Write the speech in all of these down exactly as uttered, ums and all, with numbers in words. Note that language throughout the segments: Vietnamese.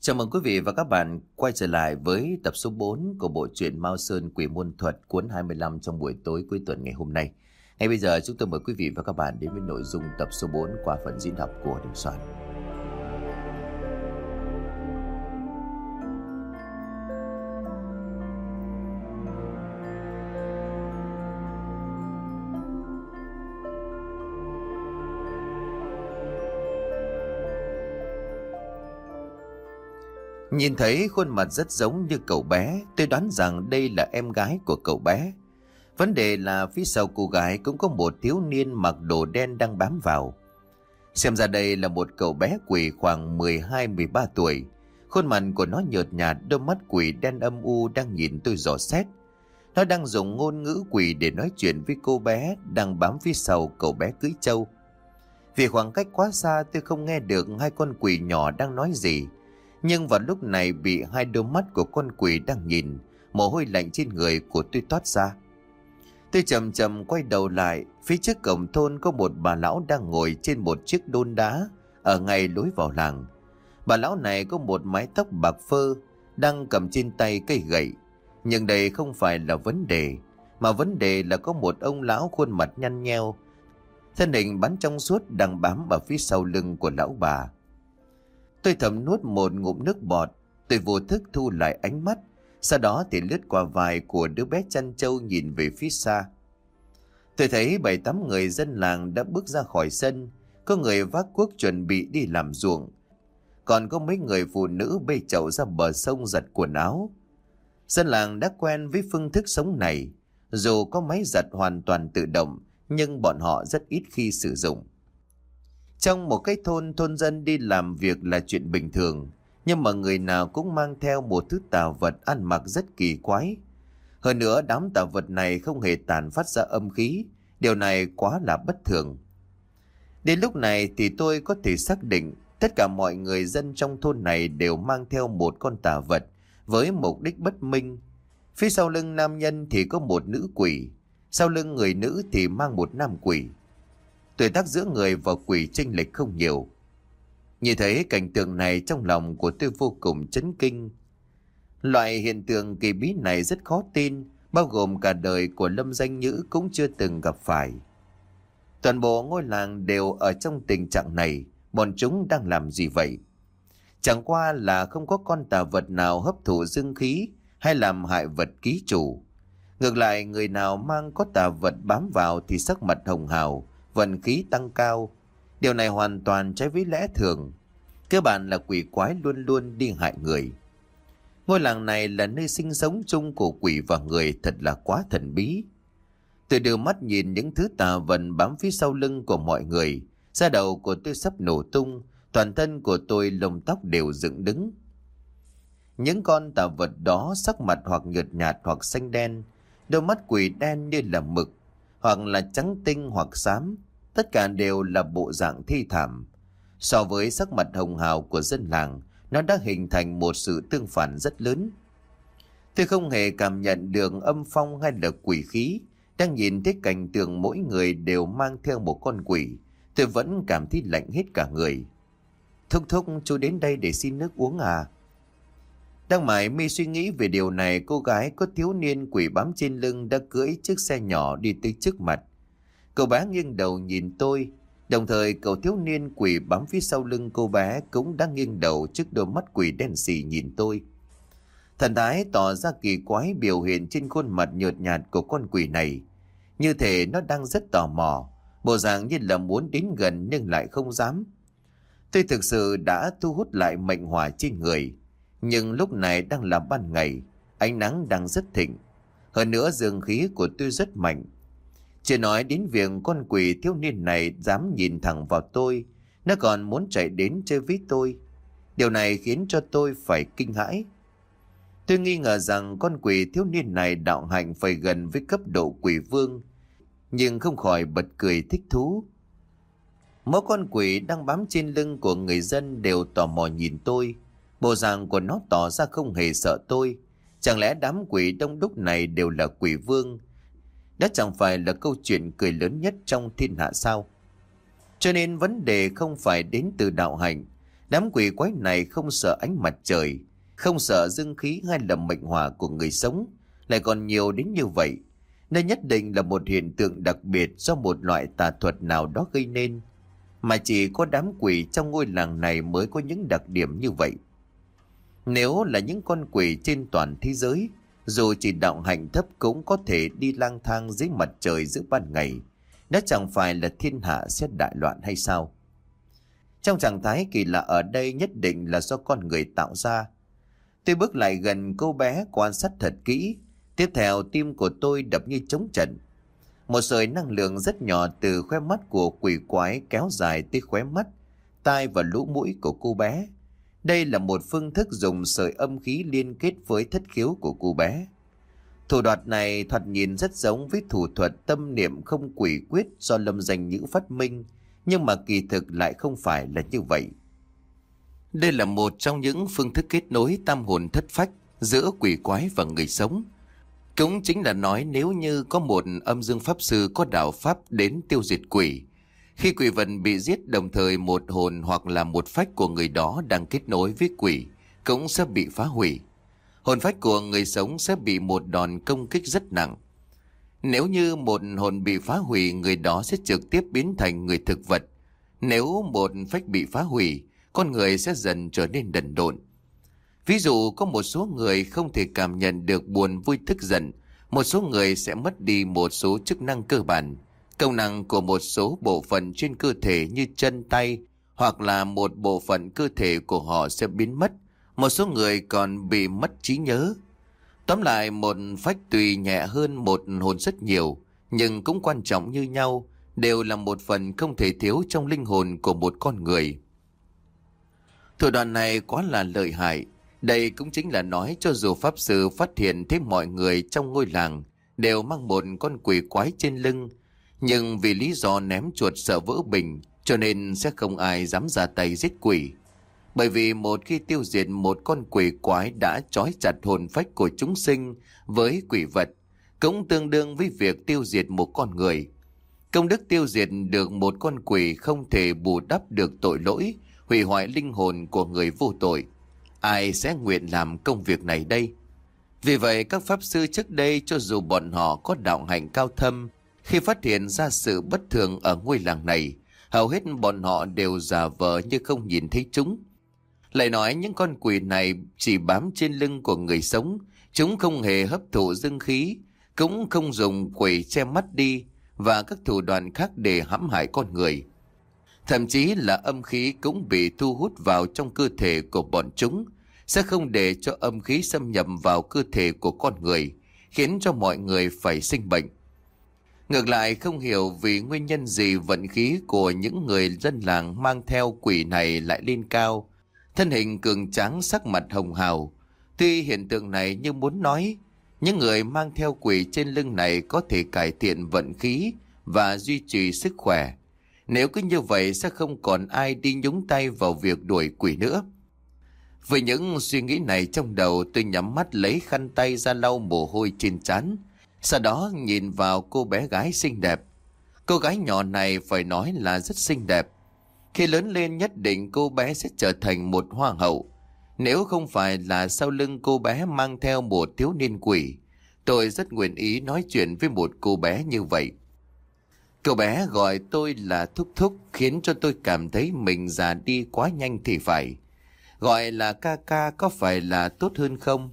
Chào mừng quý vị và các bạn quay trở lại với tập số bốn của bộ truyện Mao Sơn Quỷ Môn Thuật cuốn hai mươi lăm trong buổi tối cuối tuần ngày hôm nay. Ngay bây giờ chúng tôi mời quý vị và các bạn đến với nội dung tập số bốn qua phần diễn đọc của Đình Soạn. Nhìn thấy khuôn mặt rất giống như cậu bé, tôi đoán rằng đây là em gái của cậu bé. Vấn đề là phía sau cô gái cũng có một thiếu niên mặc đồ đen đang bám vào. Xem ra đây là một cậu bé quỷ khoảng mười hai mười ba tuổi. Khuôn mặt của nó nhợt nhạt, đôi mắt quỷ đen âm u đang nhìn tôi dò xét. Nó đang dùng ngôn ngữ quỷ để nói chuyện với cô bé đang bám phía sau cậu bé cưỡi trâu. Vì khoảng cách quá xa tôi không nghe được hai con quỷ nhỏ đang nói gì. Nhưng vào lúc này bị hai đôi mắt của con quỷ đang nhìn, mồ hôi lạnh trên người của tôi toát ra. Tôi chậm chậm quay đầu lại, phía trước cổng thôn có một bà lão đang ngồi trên một chiếc đôn đá ở ngay lối vào làng. Bà lão này có một mái tóc bạc phơ, đang cầm trên tay cây gậy. Nhưng đây không phải là vấn đề, mà vấn đề là có một ông lão khuôn mặt nhăn nheo, thân hình bắn trong suốt đang bám ở phía sau lưng của lão bà. Tôi thầm nuốt một ngụm nước bọt, tôi vô thức thu lại ánh mắt, sau đó thì lướt qua vai của đứa bé chăn trâu nhìn về phía xa. Tôi thấy bảy tám người dân làng đã bước ra khỏi sân, có người vác cuốc chuẩn bị đi làm ruộng, còn có mấy người phụ nữ bê chậu ra bờ sông giặt quần áo. Dân làng đã quen với phương thức sống này, dù có máy giặt hoàn toàn tự động, nhưng bọn họ rất ít khi sử dụng. Trong một cái thôn, thôn dân đi làm việc là chuyện bình thường, nhưng mà người nào cũng mang theo một thứ tà vật ăn mặc rất kỳ quái. Hơn nữa đám tà vật này không hề tản phát ra âm khí, điều này quá là bất thường. Đến lúc này thì tôi có thể xác định tất cả mọi người dân trong thôn này đều mang theo một con tà vật với mục đích bất minh. Phía sau lưng nam nhân thì có một nữ quỷ, sau lưng người nữ thì mang một nam quỷ. Tuổi tác giữa người và quỷ chênh lệch không nhiều. Nhìn thấy cảnh tượng này trong lòng của tôi vô cùng chấn kinh. Loại hiện tượng kỳ bí này rất khó tin, bao gồm cả đời của Lâm Danh Nhữ cũng chưa từng gặp phải. Toàn bộ ngôi làng đều ở trong tình trạng này, bọn chúng đang làm gì vậy? Chẳng qua là không có con tà vật nào hấp thụ dương khí hay làm hại vật ký chủ. Ngược lại, người nào mang có tà vật bám vào thì sắc mặt hồng hào, vận khí tăng cao. Điều này hoàn toàn trái với lẽ thường. Cơ bản là quỷ quái luôn luôn đi hại người. Ngôi làng này là nơi sinh sống chung của quỷ và người, thật là quá thần bí. Tôi đưa mắt nhìn những thứ tà vật bám phía sau lưng của mọi người. Da đầu của tôi sắp nổ tung, toàn thân của tôi lông tóc đều dựng đứng. Những con tà vật đó sắc mặt hoặc nhợt nhạt hoặc xanh đen, đôi mắt quỷ đen như là mực, hoặc là trắng tinh hoặc xám, tất cả đều là bộ dạng thi thảm. So với sắc mặt hồng hào của dân làng, nó đã hình thành một sự tương phản rất lớn. Tôi không hề cảm nhận được âm phong hay là quỷ khí, đang nhìn thấy cảnh tượng mỗi người đều mang theo một con quỷ, tôi vẫn cảm thấy lạnh hết cả người. Thúc thúc, chú đến đây để xin nước uống à? Đang mải mê suy nghĩ về điều này, cô gái có thiếu niên quỷ bám trên lưng đã cưỡi chiếc xe nhỏ đi tới trước mặt. Cậu bé nghiêng đầu nhìn tôi, đồng thời cậu thiếu niên quỷ bám phía sau lưng cô bé cũng đang nghiêng đầu trước đôi mắt quỷ đen sì nhìn tôi. Thần thái tỏ ra kỳ quái biểu hiện trên khuôn mặt nhợt nhạt của con quỷ này, như thể nó đang rất tò mò, bộ dạng như là muốn đến gần nhưng lại không dám. Tôi thực sự đã thu hút lại mệnh hỏa trên người. Nhưng lúc này đang là ban ngày, ánh nắng đang rất thịnh. Hơn nữa dương khí của tôi rất mạnh. Chưa nói đến việc con quỷ thiếu niên này dám nhìn thẳng vào tôi, nó còn muốn chạy đến chơi với tôi. Điều này khiến cho tôi phải kinh hãi. Tôi nghi ngờ rằng con quỷ thiếu niên này đạo hạnh phải gần với cấp độ quỷ vương, nhưng không khỏi bật cười thích thú. Mỗi con quỷ đang bám trên lưng của người dân đều tò mò nhìn tôi. Bộ dạng của nó tỏ ra không hề sợ tôi. Chẳng lẽ đám quỷ đông đúc này đều là quỷ vương? Đó chẳng phải là câu chuyện cười lớn nhất trong thiên hạ sao? Cho nên vấn đề không phải đến từ đạo hạnh. Đám quỷ quái này không sợ ánh mặt trời, không sợ dương khí hay là mệnh hỏa của người sống, lại còn nhiều đến như vậy. Đây nhất định là một hiện tượng đặc biệt do một loại tà thuật nào đó gây nên, mà chỉ có đám quỷ trong ngôi làng này mới có những đặc điểm như vậy. Nếu là những con quỷ trên toàn thế giới, dù chỉ đạo hạnh thấp cũng có thể đi lang thang dưới mặt trời giữa ban ngày, đó chẳng phải là thiên hạ sẽ đại loạn hay sao? Trong trạng thái kỳ lạ ở đây nhất định là do con người tạo ra. Tôi bước lại gần cô bé quan sát thật kỹ. Tiếp theo tim của tôi đập như trống trận. Một sợi năng lượng rất nhỏ từ khóe mắt của quỷ quái kéo dài tới khóe mắt, tai và lỗ mũi của cô bé. Đây là một phương thức dùng sợi âm khí liên kết với thất khiếu của cô bé. Thủ đoạn này thoạt nhìn rất giống với thủ thuật tâm niệm không quỷ quyết do Lâm Danh Nhữ phát minh, nhưng mà kỳ thực lại không phải là như vậy. Đây là một trong những phương thức kết nối tam hồn thất phách giữa quỷ quái và người sống. Cũng chính là nói nếu như có một âm dương pháp sư có đạo pháp đến tiêu diệt quỷ, khi quỷ vật bị giết đồng thời một hồn hoặc là một phách của người đó đang kết nối với quỷ cũng sẽ bị phá hủy. Hồn phách của người sống sẽ bị một đòn công kích rất nặng. Nếu như một hồn bị phá hủy, người đó sẽ trực tiếp biến thành người thực vật. Nếu một phách bị phá hủy, con người sẽ dần trở nên đần độn. Ví dụ có một số người không thể cảm nhận được buồn vui tức giận, một số người sẽ mất đi một số chức năng cơ bản, công năng của một số bộ phận trên cơ thể như chân tay, hoặc là một bộ phận cơ thể của họ sẽ biến mất, một số người còn bị mất trí nhớ. Tóm lại, một phách tùy nhẹ hơn một hồn rất nhiều, nhưng cũng quan trọng như nhau, đều là một phần không thể thiếu trong linh hồn của một con người. Thủ đoạn này quá là lợi hại. Đây cũng chính là nói cho dù pháp sư phát hiện thấy mọi người trong ngôi làng đều mang một con quỷ quái trên lưng, nhưng vì lý do ném chuột sợ vỡ bình, cho nên sẽ không ai dám ra tay giết quỷ. Bởi vì một khi tiêu diệt một con quỷ quái đã trói chặt hồn phách của chúng sinh với quỷ vật, cũng tương đương với việc tiêu diệt một con người. Công đức tiêu diệt được một con quỷ không thể bù đắp được tội lỗi, hủy hoại linh hồn của người vô tội. Ai sẽ nguyện làm công việc này đây? Vì vậy các pháp sư trước đây, cho dù bọn họ có đạo hạnh cao thâm, khi phát hiện ra sự bất thường ở ngôi làng này, hầu hết bọn họ đều giả vờ như không nhìn thấy chúng. Lại nói những con quỷ này chỉ bám trên lưng của người sống, chúng không hề hấp thụ dương khí, cũng không dùng quỷ che mắt đi và các thủ đoạn khác để hãm hại con người. Thậm chí là âm khí cũng bị thu hút vào trong cơ thể của bọn chúng, sẽ không để cho âm khí xâm nhập vào cơ thể của con người, khiến cho mọi người phải sinh bệnh. Ngược lại, không hiểu vì nguyên nhân gì vận khí của những người dân làng mang theo quỷ này lại lên cao, thân hình cường tráng, sắc mặt hồng hào. Tuy hiện tượng này như muốn nói, những người mang theo quỷ trên lưng này có thể cải thiện vận khí và duy trì sức khỏe. Nếu cứ như vậy sẽ không còn ai đi nhúng tay vào việc đuổi quỷ nữa. Với những suy nghĩ này trong đầu, tôi nhắm mắt lấy khăn tay ra lau mồ hôi trên trán. Sau đó nhìn vào cô bé gái xinh đẹp. Cô gái nhỏ này phải nói là rất xinh đẹp. Khi lớn lên nhất định cô bé sẽ trở thành một hoa hậu. Nếu không phải là sau lưng cô bé mang theo một thiếu niên quỷ, tôi rất nguyện ý nói chuyện với một cô bé như vậy. Cô bé gọi tôi là Thúc Thúc, khiến cho tôi cảm thấy mình già đi quá nhanh thì phải. Gọi là ca ca có phải là tốt hơn không?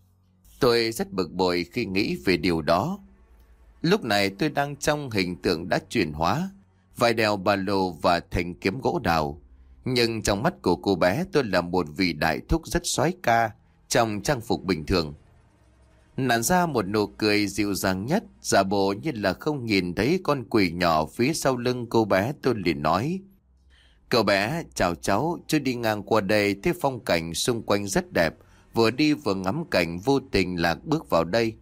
Tôi rất bực bội khi nghĩ về điều đó. Lúc này tôi đang trong hình tượng đã chuyển hóa, vai đeo ba lô và thành kiếm gỗ đào. Nhưng trong mắt của cô bé tôi là một vị đại thúc rất soái ca trong trang phục bình thường. Nặn ra một nụ cười dịu dàng nhất, giả bộ như là không nhìn thấy con quỷ nhỏ phía sau lưng cô bé. Tôi liền nói: Cậu bé, chào cháu, chú đi ngang qua đây thấy phong cảnh xung quanh rất đẹp, vừa đi vừa ngắm cảnh vô tình lạc bước vào đây.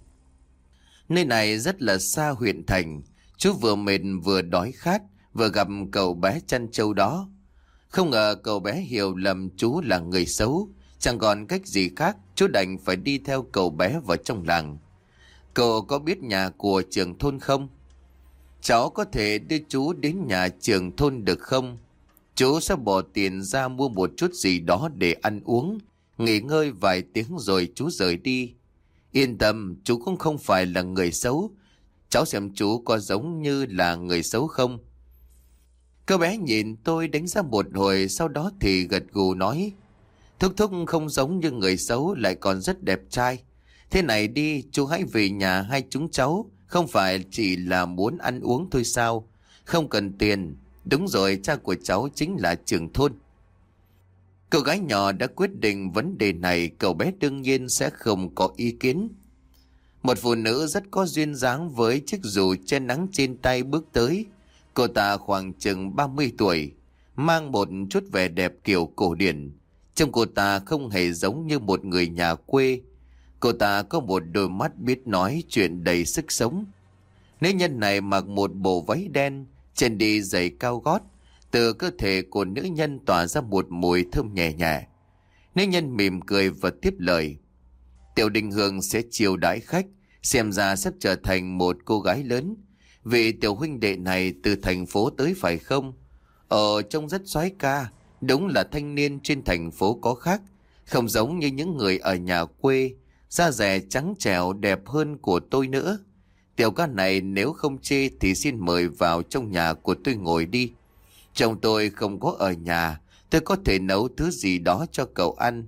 Nơi này rất là xa huyện thành, chú vừa mệt vừa đói khát, vừa gặp cậu bé chăn trâu đó. Không ngờ cậu bé hiểu lầm chú là người xấu, chẳng còn cách gì khác, chú đành phải đi theo cậu bé vào trong làng. Cậu có biết nhà của trưởng thôn không? Cháu có thể đưa chú đến nhà trưởng thôn được không? Chú sẽ bỏ tiền ra mua một chút gì đó để ăn uống, nghỉ ngơi vài tiếng rồi chú rời đi. Yên tâm, chú cũng không phải là người xấu. Cháu xem chú có giống như là người xấu không? Cô bé nhìn tôi đánh giá một hồi, sau đó thì gật gù nói: Thúc thúc không giống như người xấu, lại còn rất đẹp trai. Thế này đi, chú hãy về nhà hai chúng cháu, không phải chỉ là muốn ăn uống thôi sao? Không cần tiền. Đúng rồi, cha của cháu chính là trưởng thôn. Cậu gái nhỏ đã quyết định vấn đề này, cậu bé đương nhiên sẽ không có ý kiến. Một phụ nữ rất có duyên dáng với chiếc dù che nắng trên tay bước tới. Cô ta khoảng chừng ba mươi tuổi, mang một chút vẻ đẹp kiểu cổ điển. Trông cô ta không hề giống như một người nhà quê. Cô ta có một đôi mắt biết nói chuyện đầy sức sống. Nữ nhân này mặc một bộ váy đen, chân đi giày cao gót. Từ cơ thể của nữ nhân tỏa ra một mùi thơm nhẹ nhẹ. Nữ nhân mỉm cười và tiếp lời: Tiểu Đình Hương sẽ chiêu đãi khách, xem ra sắp trở thành một cô gái lớn. Vị tiểu huynh đệ này từ thành phố tới phải không? Ờ, trông rất soái ca, đúng là thanh niên trên thành phố có khác, không giống như những người ở nhà quê, da dẻ trắng trẻo đẹp hơn của tôi nữa. Tiểu ca này nếu không chê thì xin mời vào trong nhà của tôi ngồi đi. Chồng tôi không có ở nhà, tôi có thể nấu thứ gì đó cho cậu ăn.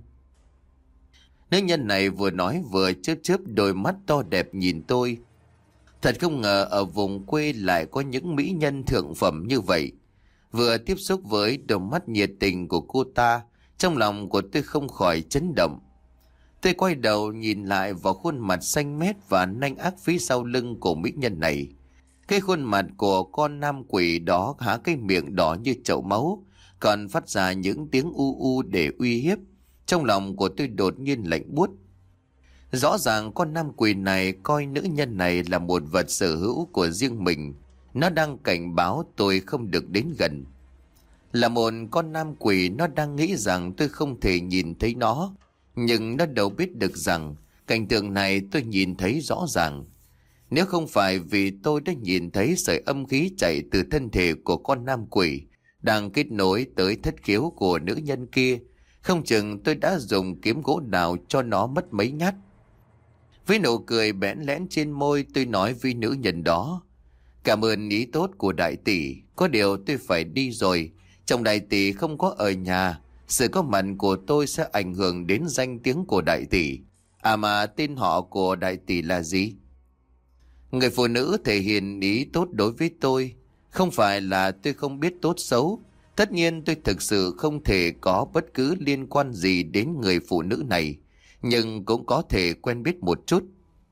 Nữ nhân này vừa nói vừa chớp chớp đôi mắt to đẹp nhìn tôi. Thật không ngờ ở vùng quê lại có những mỹ nhân thượng phẩm như vậy. Vừa tiếp xúc với đôi mắt nhiệt tình của cô ta, trong lòng của tôi không khỏi chấn động. Tôi quay đầu nhìn lại vào khuôn mặt xanh mét và nanh ác phía sau lưng của mỹ nhân này. Cái khuôn mặt của con nam quỷ đó há cái miệng đỏ như chậu máu, còn phát ra những tiếng u u để uy hiếp. Trong lòng của tôi đột nhiên lạnh buốt. Rõ ràng con nam quỷ này coi nữ nhân này là một vật sở hữu của riêng mình. Nó đang cảnh báo tôi không được đến gần. Là một con nam quỷ, nó đang nghĩ rằng tôi không thể nhìn thấy nó. Nhưng nó đâu biết được rằng cảnh tượng này tôi nhìn thấy rõ ràng. Nếu không phải vì tôi đã nhìn thấy sợi âm khí chạy từ thân thể của con nam quỷ đang kết nối tới thất khiếu của nữ nhân kia, không chừng tôi đã dùng kiếm gỗ đào cho nó mất mấy nhát. Với nụ cười bẽn lẽn trên môi, tôi nói với nữ nhân đó: Cảm ơn ý tốt của đại tỷ, có điều tôi phải đi rồi. Chồng đại tỷ không có ở nhà, sự có mặt của tôi sẽ ảnh hưởng đến danh tiếng của đại tỷ. À mà tên họ của đại tỷ là gì? Người phụ nữ thể hiện ý tốt đối với tôi. Không phải là tôi không biết tốt xấu. Tất nhiên tôi thực sự không thể có bất cứ liên quan gì đến người phụ nữ này, nhưng cũng có thể quen biết một chút.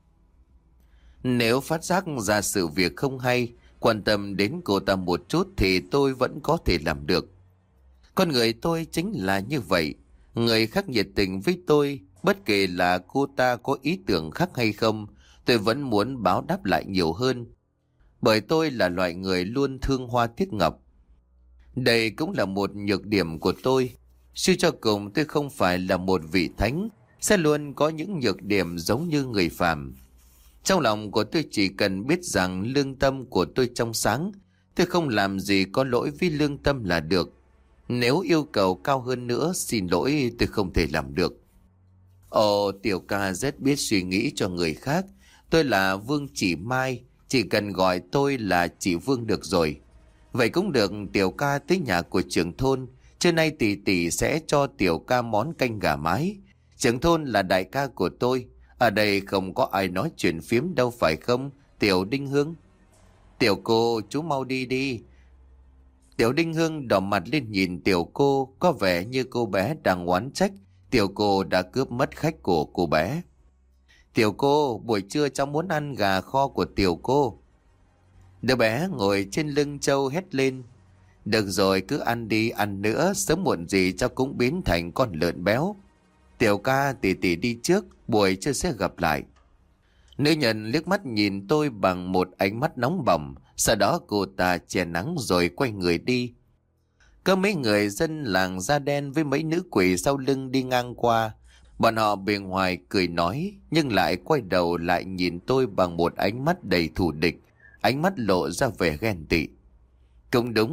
Nếu phát giác ra sự việc không hay, quan tâm đến cô ta một chút thì tôi vẫn có thể làm được. Con người tôi chính là như vậy. Người khác nhiệt tình với tôi, bất kể là cô ta có ý tưởng khác hay không, tôi vẫn muốn báo đáp lại nhiều hơn. Bởi tôi là loại người luôn thương hoa tiếc ngọc. Đây cũng là một nhược điểm của tôi. Suy cho cùng tôi không phải là một vị thánh, sẽ luôn có những nhược điểm giống như người phàm. Trong lòng của tôi chỉ cần biết rằng lương tâm của tôi trong sáng, tôi không làm gì có lỗi với lương tâm là được. Nếu yêu cầu cao hơn nữa, xin lỗi tôi không thể làm được. Ồ, tiểu ca rất biết suy nghĩ cho người khác. Tôi là Vương Chỉ Mai, chỉ cần gọi tôi là chị Vương được rồi. Vậy cũng được, tiểu ca tới nhà của trưởng thôn. Trưa nay tỷ tỷ sẽ cho tiểu ca món canh gà mái. Trưởng thôn là đại ca của tôi. Ở đây không có ai nói chuyện phiếm đâu phải không, Tiểu Đinh Hương? Tiểu cô, chú mau đi đi. Tiểu Đinh Hương đỏ mặt lên nhìn tiểu cô, có vẻ như cô bé đang oán trách tiểu cô đã cướp mất khách của cô bé. Tiểu cô, buổi trưa cháu muốn ăn gà kho của tiểu cô. Đứa bé ngồi trên lưng trâu hét lên: Được rồi, cứ ăn đi, ăn nữa, sớm muộn gì cháu cũng biến thành con lợn béo. Tiểu ca, tỷ tỷ đi trước, buổi trưa sẽ gặp lại. Nữ nhân liếc mắt nhìn tôi bằng một ánh mắt nóng bỏng, sau đó cô ta che nắng rồi quay người đi. Có mấy người dân làng da đen với mấy nữ quỷ sau lưng đi ngang qua. Bọn họ bề ngoài cười nói, nhưng lại quay đầu lại nhìn tôi bằng một ánh mắt đầy thù địch, ánh mắt lộ ra vẻ ghen tị. Cũng đúng,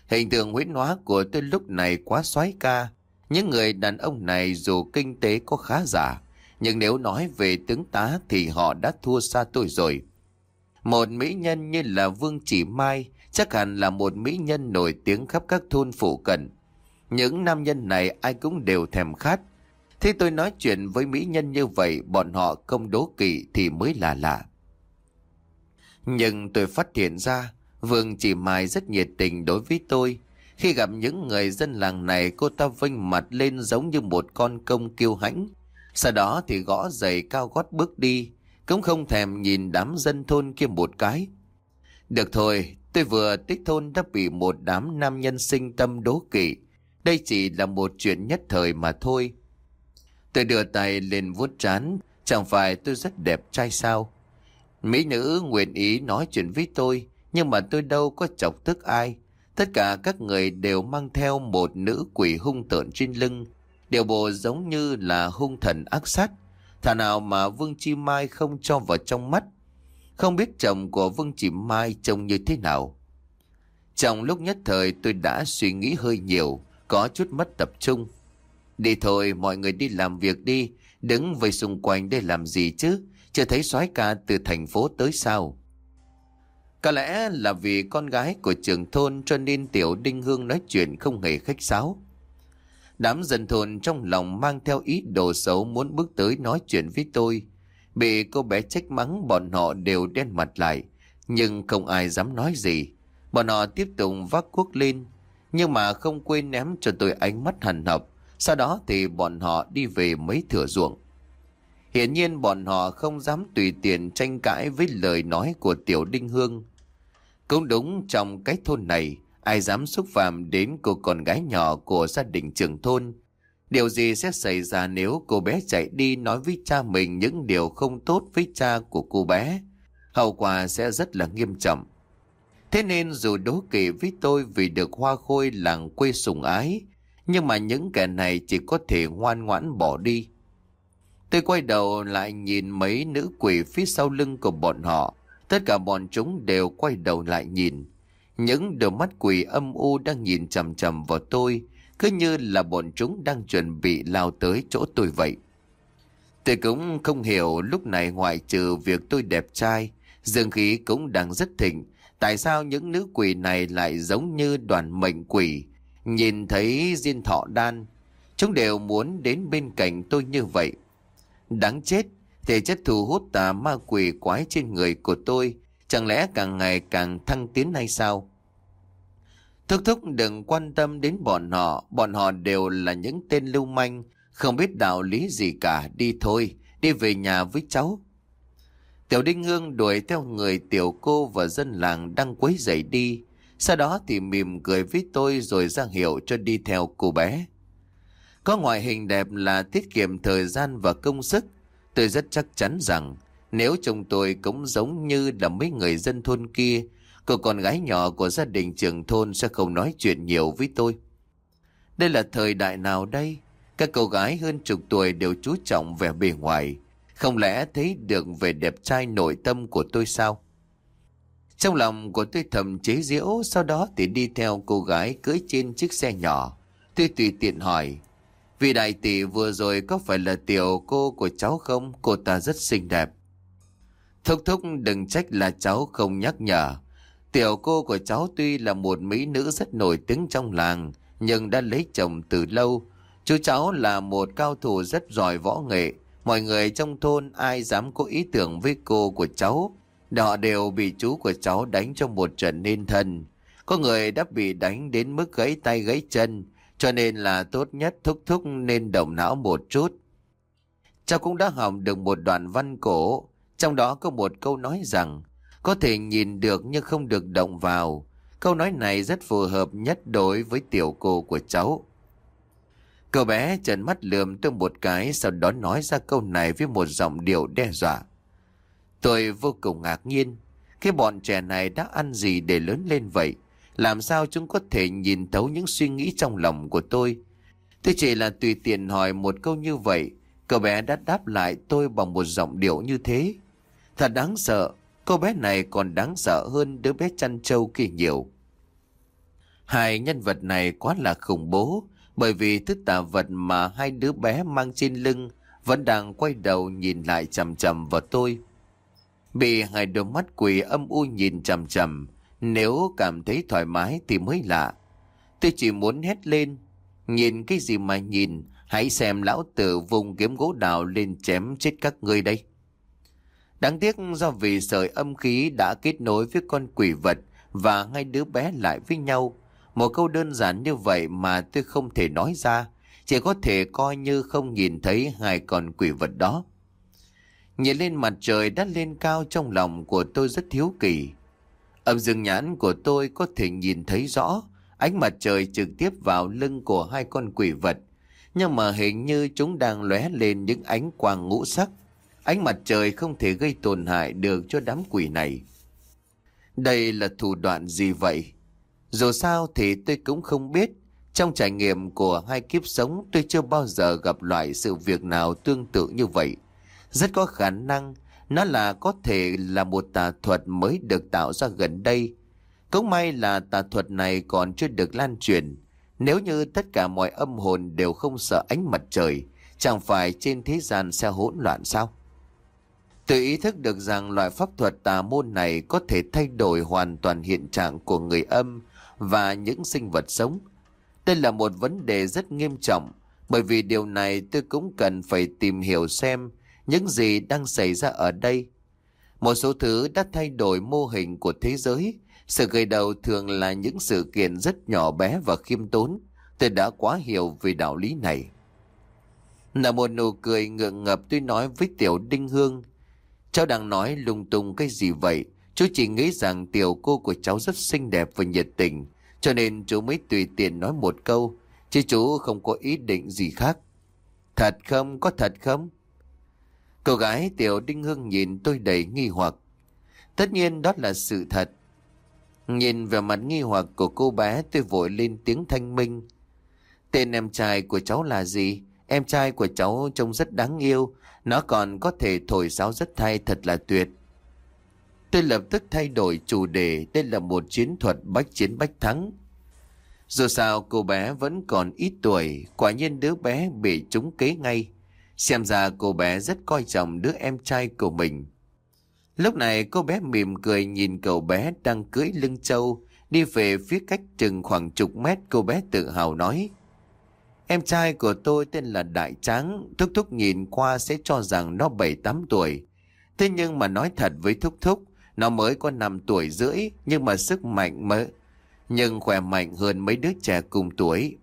Hình tượng huyễn hóa của tôi lúc này quá soái ca. Những người đàn ông này dù kinh tế có khá giả, nhưng nếu nói về tướng tá thì họ đã thua xa tôi rồi. Một mỹ nhân như là Vương Chỉ Mai chắc hẳn là một mỹ nhân nổi tiếng khắp các thôn phụ cận. Những nam nhân này ai cũng đều thèm khát. Thế tôi nói chuyện với mỹ nhân như vậy, bọn họ không đố kỵ thì mới là lạ. Nhưng tôi phát hiện ra Vương Chỉ Mai rất nhiệt tình đối với tôi. Khi gặp những người dân làng này, cô ta vênh mặt lên giống như một con công kiêu hãnh. Sau đó thì gõ giày cao gót bước đi, cũng không thèm nhìn đám dân thôn kia một cái. Được thôi, tôi vừa tích thôn đã bị một đám nam nhân sinh tâm đố kỵ. Đây chỉ là một chuyện nhất thời mà thôi. Tôi đưa tay lên vuốt trán. Chẳng phải tôi rất đẹp trai sao? Mỹ nữ nguyện ý nói chuyện với tôi, nhưng mà tôi đâu có chọc tức ai. Tất cả các người đều mang theo một nữ quỷ hung tợn trên lưng, điều bộ giống như là hung thần ác sát. Thà nào mà Vương Chi Mai không cho vào trong mắt. Không biết chồng của Vương Chi Mai trông như thế nào. Trong lúc nhất thời tôi đã suy nghĩ hơi nhiều, có chút mất tập trung. Đi thôi, mọi người đi làm việc đi, đứng vây xung quanh để làm gì chứ? Chưa thấy soái ca từ thành phố tới sao? Có lẽ là vì con gái của trưởng thôn cho nên Tiểu Đinh Hương nói chuyện không hề khách sáo. Đám dân thôn trong lòng mang theo ý đồ xấu muốn bước tới nói chuyện với tôi. Bị cô bé trách mắng, bọn họ đều đen mặt lại, nhưng không ai dám nói gì. Bọn họ tiếp tục vác cuốc lên, nhưng mà không quên ném cho tôi ánh mắt hằn học. Sau đó thì bọn họ đi về mấy thửa ruộng. Hiển nhiên bọn họ không dám tùy tiện tranh cãi với lời nói của Tiểu Đinh Hương. Cũng đúng, trong cái thôn này ai dám xúc phạm đến cô con gái nhỏ của gia đình trưởng thôn. Điều gì sẽ xảy ra nếu cô bé chạy đi nói với cha mình những điều không tốt với cha của cô bé? Hậu quả sẽ rất là nghiêm trọng. Thế nên dù đố kỵ với tôi vì được hoa khôi làng quê sủng ái, nhưng mà những kẻ này chỉ có thể ngoan ngoãn bỏ đi. Tôi quay đầu lại nhìn mấy nữ quỷ phía sau lưng của bọn họ. Tất cả bọn chúng đều quay đầu lại nhìn. Những đôi mắt quỷ âm u đang nhìn chằm chằm vào tôi, cứ như là bọn chúng đang chuẩn bị lao tới chỗ tôi vậy. Tôi cũng không hiểu lúc này ngoại trừ việc tôi đẹp trai, dương khí cũng đang rất thịnh, tại sao những nữ quỷ này lại giống như đoàn mệnh quỷ, nhìn thấy diên thọ đan. Chúng đều muốn đến bên cạnh tôi như vậy. Đáng chết, thể chất thu hút tà ma quỷ quái trên người của tôi chẳng lẽ càng ngày càng thăng tiến hay sao? Thúc thúc đừng quan tâm đến bọn họ, bọn họ đều là những tên lưu manh, không biết đạo lý gì cả. Đi thôi, đi về nhà với cháu. Tiểu Đinh Hương đuổi theo người tiểu cô và dân làng đang quấy rầy đi. Sau đó thì mỉm cười với tôi rồi ra hiệu cho đi theo cô bé. Có ngoại hình đẹp là tiết kiệm thời gian và công sức. Tôi rất chắc chắn rằng nếu chồng tôi cũng giống như là mấy người dân thôn kia, cô con gái nhỏ của gia đình trưởng thôn sẽ không nói chuyện nhiều với tôi. Đây là thời đại nào đây? Các cô gái hơn chục tuổi đều chú trọng vẻ bề ngoài. Không lẽ thấy được vẻ đẹp trai nội tâm của tôi sao? Trong lòng của tôi thầm chế giễu, sau đó thì đi theo cô gái cưỡi trên chiếc xe nhỏ. Tôi tùy tiện hỏi, vị đại tỷ vừa rồi có phải là tiểu cô của cháu không? Cô ta rất xinh đẹp. Thúc thúc đừng trách là cháu không nhắc nhở. Tiểu cô của cháu tuy là một mỹ nữ rất nổi tiếng trong làng, nhưng đã lấy chồng từ lâu. Chú cháu là một cao thủ rất giỏi võ nghệ. Mọi người trong thôn ai dám có ý tưởng với cô của cháu, họ đều bị chú của cháu đánh trong một trận nên thân. Có người đã bị đánh đến mức gãy tay gãy chân, cho nên là tốt nhất thúc thúc nên động não một chút. Cháu cũng đã học được một đoạn văn cổ, trong đó có một câu nói rằng có thể nhìn được nhưng không được động vào. Câu nói này rất phù hợp nhất đối với tiểu cô của cháu. Cậu bé trợn mắt lườm tôi một cái, sau đó nói ra câu này với một giọng điệu đe dọa. Tôi vô cùng ngạc nhiên. Cái bọn trẻ này đã ăn gì để lớn lên vậy? Làm sao chúng có thể nhìn thấu những suy nghĩ trong lòng của tôi? Tôi chỉ là tùy tiện hỏi một câu như vậy, cậu bé đã đáp lại tôi bằng một giọng điệu như thế. Thật đáng sợ, cô bé này còn đáng sợ hơn đứa bé chăn trâu kia nhiều. Hai nhân vật này quá là khủng bố, bởi vì thứ tà vật mà hai đứa bé mang trên lưng vẫn đang quay đầu nhìn lại chằm chằm vào tôi. Bị hai đôi mắt quỷ âm u nhìn chằm chằm, nếu cảm thấy thoải mái thì mới lạ. Tôi chỉ muốn hét lên: nhìn cái gì mà nhìn, hãy xem lão tử vùng kiếm gỗ đào lên chém chết các ngươi đây. Đáng tiếc do vì sợi âm khí đã kết nối với con quỷ vật và hai đứa bé lại với nhau. Một câu đơn giản như vậy mà tôi không thể nói ra, chỉ có thể coi như không nhìn thấy hai con quỷ vật đó. Nhìn lên mặt trời đã lên cao, trong lòng của tôi rất hiếu kỳ. Âm dương nhãn của tôi có thể nhìn thấy rõ ánh mặt trời trực tiếp vào lưng của hai con quỷ vật, nhưng mà hình như chúng đang lóe lên những ánh quang ngũ sắc. Ánh mặt trời không thể gây tổn hại được cho đám quỷ này. Đây là thủ đoạn gì vậy? Dù sao thì tôi cũng không biết. Trong trải nghiệm của hai kiếp sống, tôi chưa bao giờ gặp loại sự việc nào tương tự như vậy. Rất có khả năng nó là có thể là một tà thuật mới được tạo ra gần đây. Cũng may là tà thuật này còn chưa được lan truyền. Nếu như tất cả mọi âm hồn đều không sợ ánh mặt trời, chẳng phải trên thế gian sẽ hỗn loạn sao? Tôi ý thức được rằng loại pháp thuật tà môn này có thể thay đổi hoàn toàn hiện trạng của người âm và những sinh vật sống. Đây là một vấn đề rất nghiêm trọng, bởi vì điều này tôi cũng cần phải tìm hiểu xem những gì đang xảy ra ở đây. Một số thứ đã thay đổi mô hình của thế giới. Sự khởi đầu thường là những sự kiện rất nhỏ bé và khiêm tốn. Tôi đã quá hiểu về đạo lý này. Là một nụ cười ngượng ngập, tôi nói với Tiểu Đinh Hương: cháu đang nói lung tung cái gì vậy? Chú chỉ nghĩ rằng tiểu cô của cháu rất xinh đẹp và nhiệt tình, cho nên chú mới tùy tiện nói một câu, chứ chú không có ý định gì khác. Thật không? Có thật không? Cô gái Tiểu Đinh Hương nhìn tôi đầy nghi hoặc. Tất nhiên đó là sự thật. Nhìn về mặt nghi hoặc của cô bé, tôi vội lên tiếng thanh minh: tên em trai của cháu là gì? Em trai của cháu trông rất đáng yêu, nó còn có thể thổi sáo rất hay, thật là tuyệt. Tôi lập tức thay đổi chủ đề. Đây là một chiến thuật bách chiến bách thắng. Dù sao cô bé vẫn còn ít tuổi, quả nhiên đứa bé bị trúng kế ngay. Xem ra cô bé rất coi trọng đứa em trai của mình. Lúc này cô bé mỉm cười nhìn cậu bé đang cưỡi lưng trâu đi về phía cách chừng khoảng chục mét. Cô bé tự hào nói: em trai của tôi tên là Đại Tráng. Thúc thúc nhìn qua sẽ cho rằng nó bảy tám tuổi. Thế nhưng mà nói thật với thúc thúc, nó mới có năm tuổi rưỡi, nhưng mà sức mạnh mới nhưng khỏe mạnh hơn mấy đứa trẻ cùng tuổi.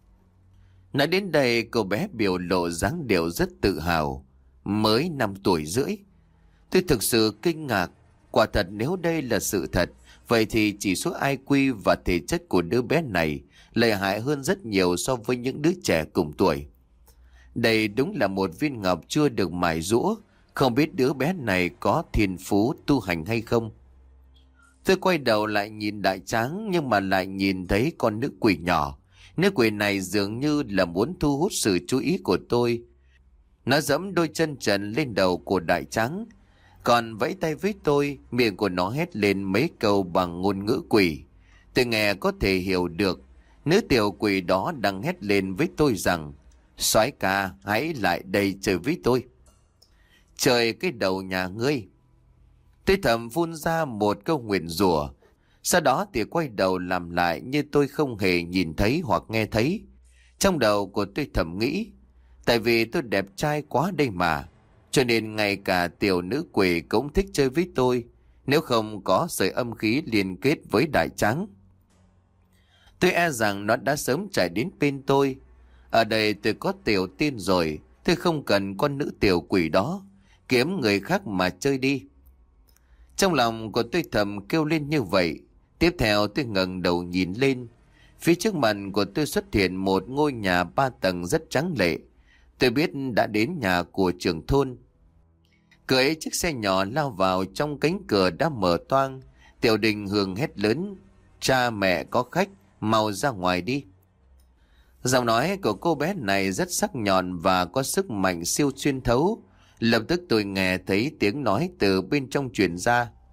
Nói đến đây, cô bé biểu lộ dáng điệu rất tự hào. Mới năm tuổi rưỡi. Tôi thực sự kinh ngạc. Quả thật nếu đây là sự thật, vậy thì chỉ số i kiu và thể chất của đứa bé này lợi hại hơn rất nhiều so với những đứa trẻ cùng tuổi. Đây đúng là một viên ngọc chưa được mài giũa. Không biết đứa bé này có thiên phú tu hành hay không. Tôi quay đầu lại nhìn Đại Tráng, nhưng mà lại nhìn thấy con nữ quỷ nhỏ. Nữ quỷ này dường như là muốn thu hút sự chú ý của tôi. Nó giẫm đôi chân trần lên đầu của Đại Tráng, còn vẫy tay với tôi. Miệng của nó hét lên mấy câu bằng ngôn ngữ quỷ. Tôi nghe có thể hiểu được. Nữ tiểu quỷ đó đang hét lên với tôi rằng: soái ca, hãy lại đây chơi với tôi. Trời cái đầu nhà ngươi. Tôi thầm phun ra một câu nguyền rủa. Sau đó thì quay đầu làm lại như tôi không hề nhìn thấy hoặc nghe thấy. Trong đầu của tôi thầm nghĩ: tại vì tôi đẹp trai quá đây mà, cho nên ngay cả tiểu nữ quỷ cũng thích chơi với tôi. Nếu không có sợi âm khí liên kết với Đại Tráng, tôi e rằng nó đã sớm chạy đến bên tôi. Ở đây tôi có tiểu tiên rồi, tôi không cần con nữ tiểu quỷ đó. Kiếm người khác mà chơi đi. Trong lòng của tôi thầm kêu lên như vậy. Tiếp theo tôi ngẩng đầu nhìn lên. Phía trước mặt của tôi xuất hiện một ngôi nhà ba tầng rất tráng lệ. Tôi biết đã đến nhà của trưởng thôn. Cưỡi chiếc xe nhỏ lao vào trong cánh cửa đã mở toang. Tiểu Đình Hương hét lớn: cha mẹ có khách, mau ra ngoài đi. Giọng nói của cô bé này rất sắc nhọn và có sức mạnh siêu xuyên thấu. Lập tức tôi nghe thấy tiếng nói từ bên trong truyền ra: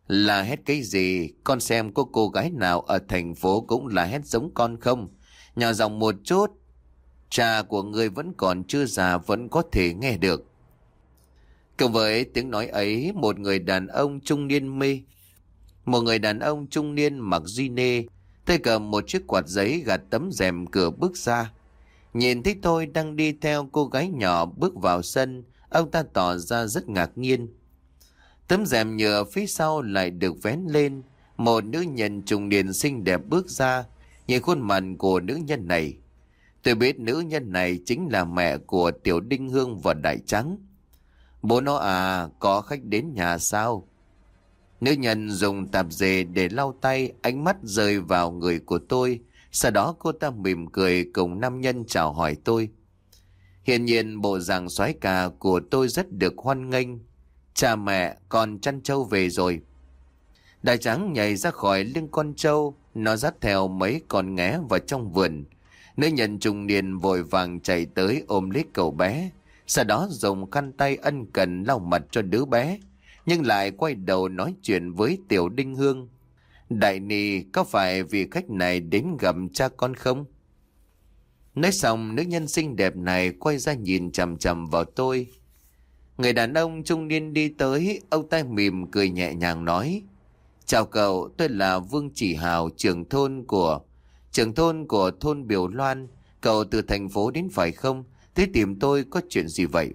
Là hét cái gì? Con xem có cô gái nào ở thành phố cũng là hét giống con không? Nhỏ giọng một chút. Cha của ngươi vẫn còn chưa già, vẫn có thể nghe được. Cùng với tiếng nói ấy, một người đàn ông trung niên mê. Một người đàn ông trung niên mặc duy nê, tay cầm một chiếc quạt giấy gạt tấm rèm cửa bước ra. Nhìn thấy tôi đang đi theo cô gái nhỏ bước vào sân, ông ta tỏ ra rất ngạc nhiên. Tấm rèm nhựa phía sau lại được vén lên, một nữ nhân trung niên xinh đẹp bước ra. Nhìn khuôn mặt của nữ nhân này, tôi biết nữ nhân này chính là mẹ của Tiểu Đinh Hương và Đại Trắng. Bố nó à, có khách đến nhà sao? Nữ nhân dùng tạp dề để lau tay, ánh mắt rơi vào người của tôi. Sau đó cô ta mỉm cười cùng nam nhân chào hỏi tôi. Hiển nhiên bộ dạng soái ca của tôi rất được hoan nghênh. Cha mẹ, con chăn trâu về rồi. Đại Trắng nhảy ra khỏi lưng con trâu, nó dắt theo mấy con nghé vào trong vườn. Nữ nhân trung niên vội vàng chạy tới ôm lấy cậu bé, sau đó dùng khăn tay ân cần lau mặt cho đứa bé, nhưng lại quay đầu nói chuyện với Tiểu Đinh Hương. Đại Nì, có phải vị khách này đến gặp cha con không? Nói xong, nữ nhân xinh đẹp này quay ra nhìn chằm chằm vào tôi. Người đàn ông trung niên đi tới, ông ta mỉm cười nhẹ nhàng nói: Chào cậu, tôi là Vương Chỉ Hào, trưởng thôn của trưởng thôn của thôn Biểu Loan. Cậu từ thành phố đến phải không? Thế tìm tôi có chuyện gì vậy?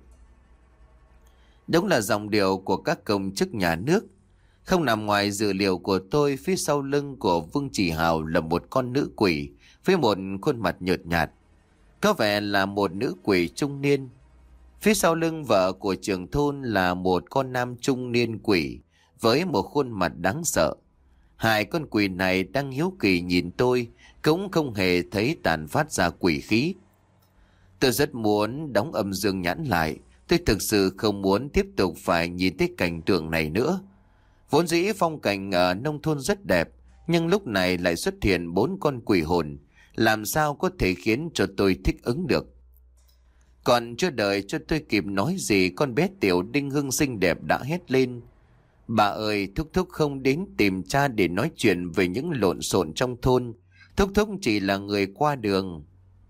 Đúng là giọng điệu của các công chức nhà nước. Không nằm ngoài dự liệu của tôi, phía sau lưng của Vương Chỉ Hào là một con nữ quỷ với một khuôn mặt nhợt nhạt, có vẻ là một nữ quỷ trung niên. Phía sau lưng vợ của trưởng thôn là một con nam trung niên quỷ với một khuôn mặt đáng sợ. Hai con quỷ này đang hiếu kỳ nhìn tôi, cũng không hề thấy tàn phát ra quỷ khí. Tôi rất muốn đóng âm dương nhãn lại. Tôi thực sự không muốn tiếp tục phải nhìn thấy cảnh tượng này nữa. Vốn dĩ phong cảnh ở nông thôn rất đẹp, nhưng lúc này lại xuất hiện bốn con quỷ hồn, làm sao có thể khiến cho tôi thích ứng được. Còn chưa đợi cho tôi kịp nói gì, con bé Tiểu Đinh Hương xinh đẹp đã hét lên: Bà ơi, Thúc Thúc không đến tìm cha để nói chuyện về những lộn xộn trong thôn. Thúc Thúc chỉ là người qua đường.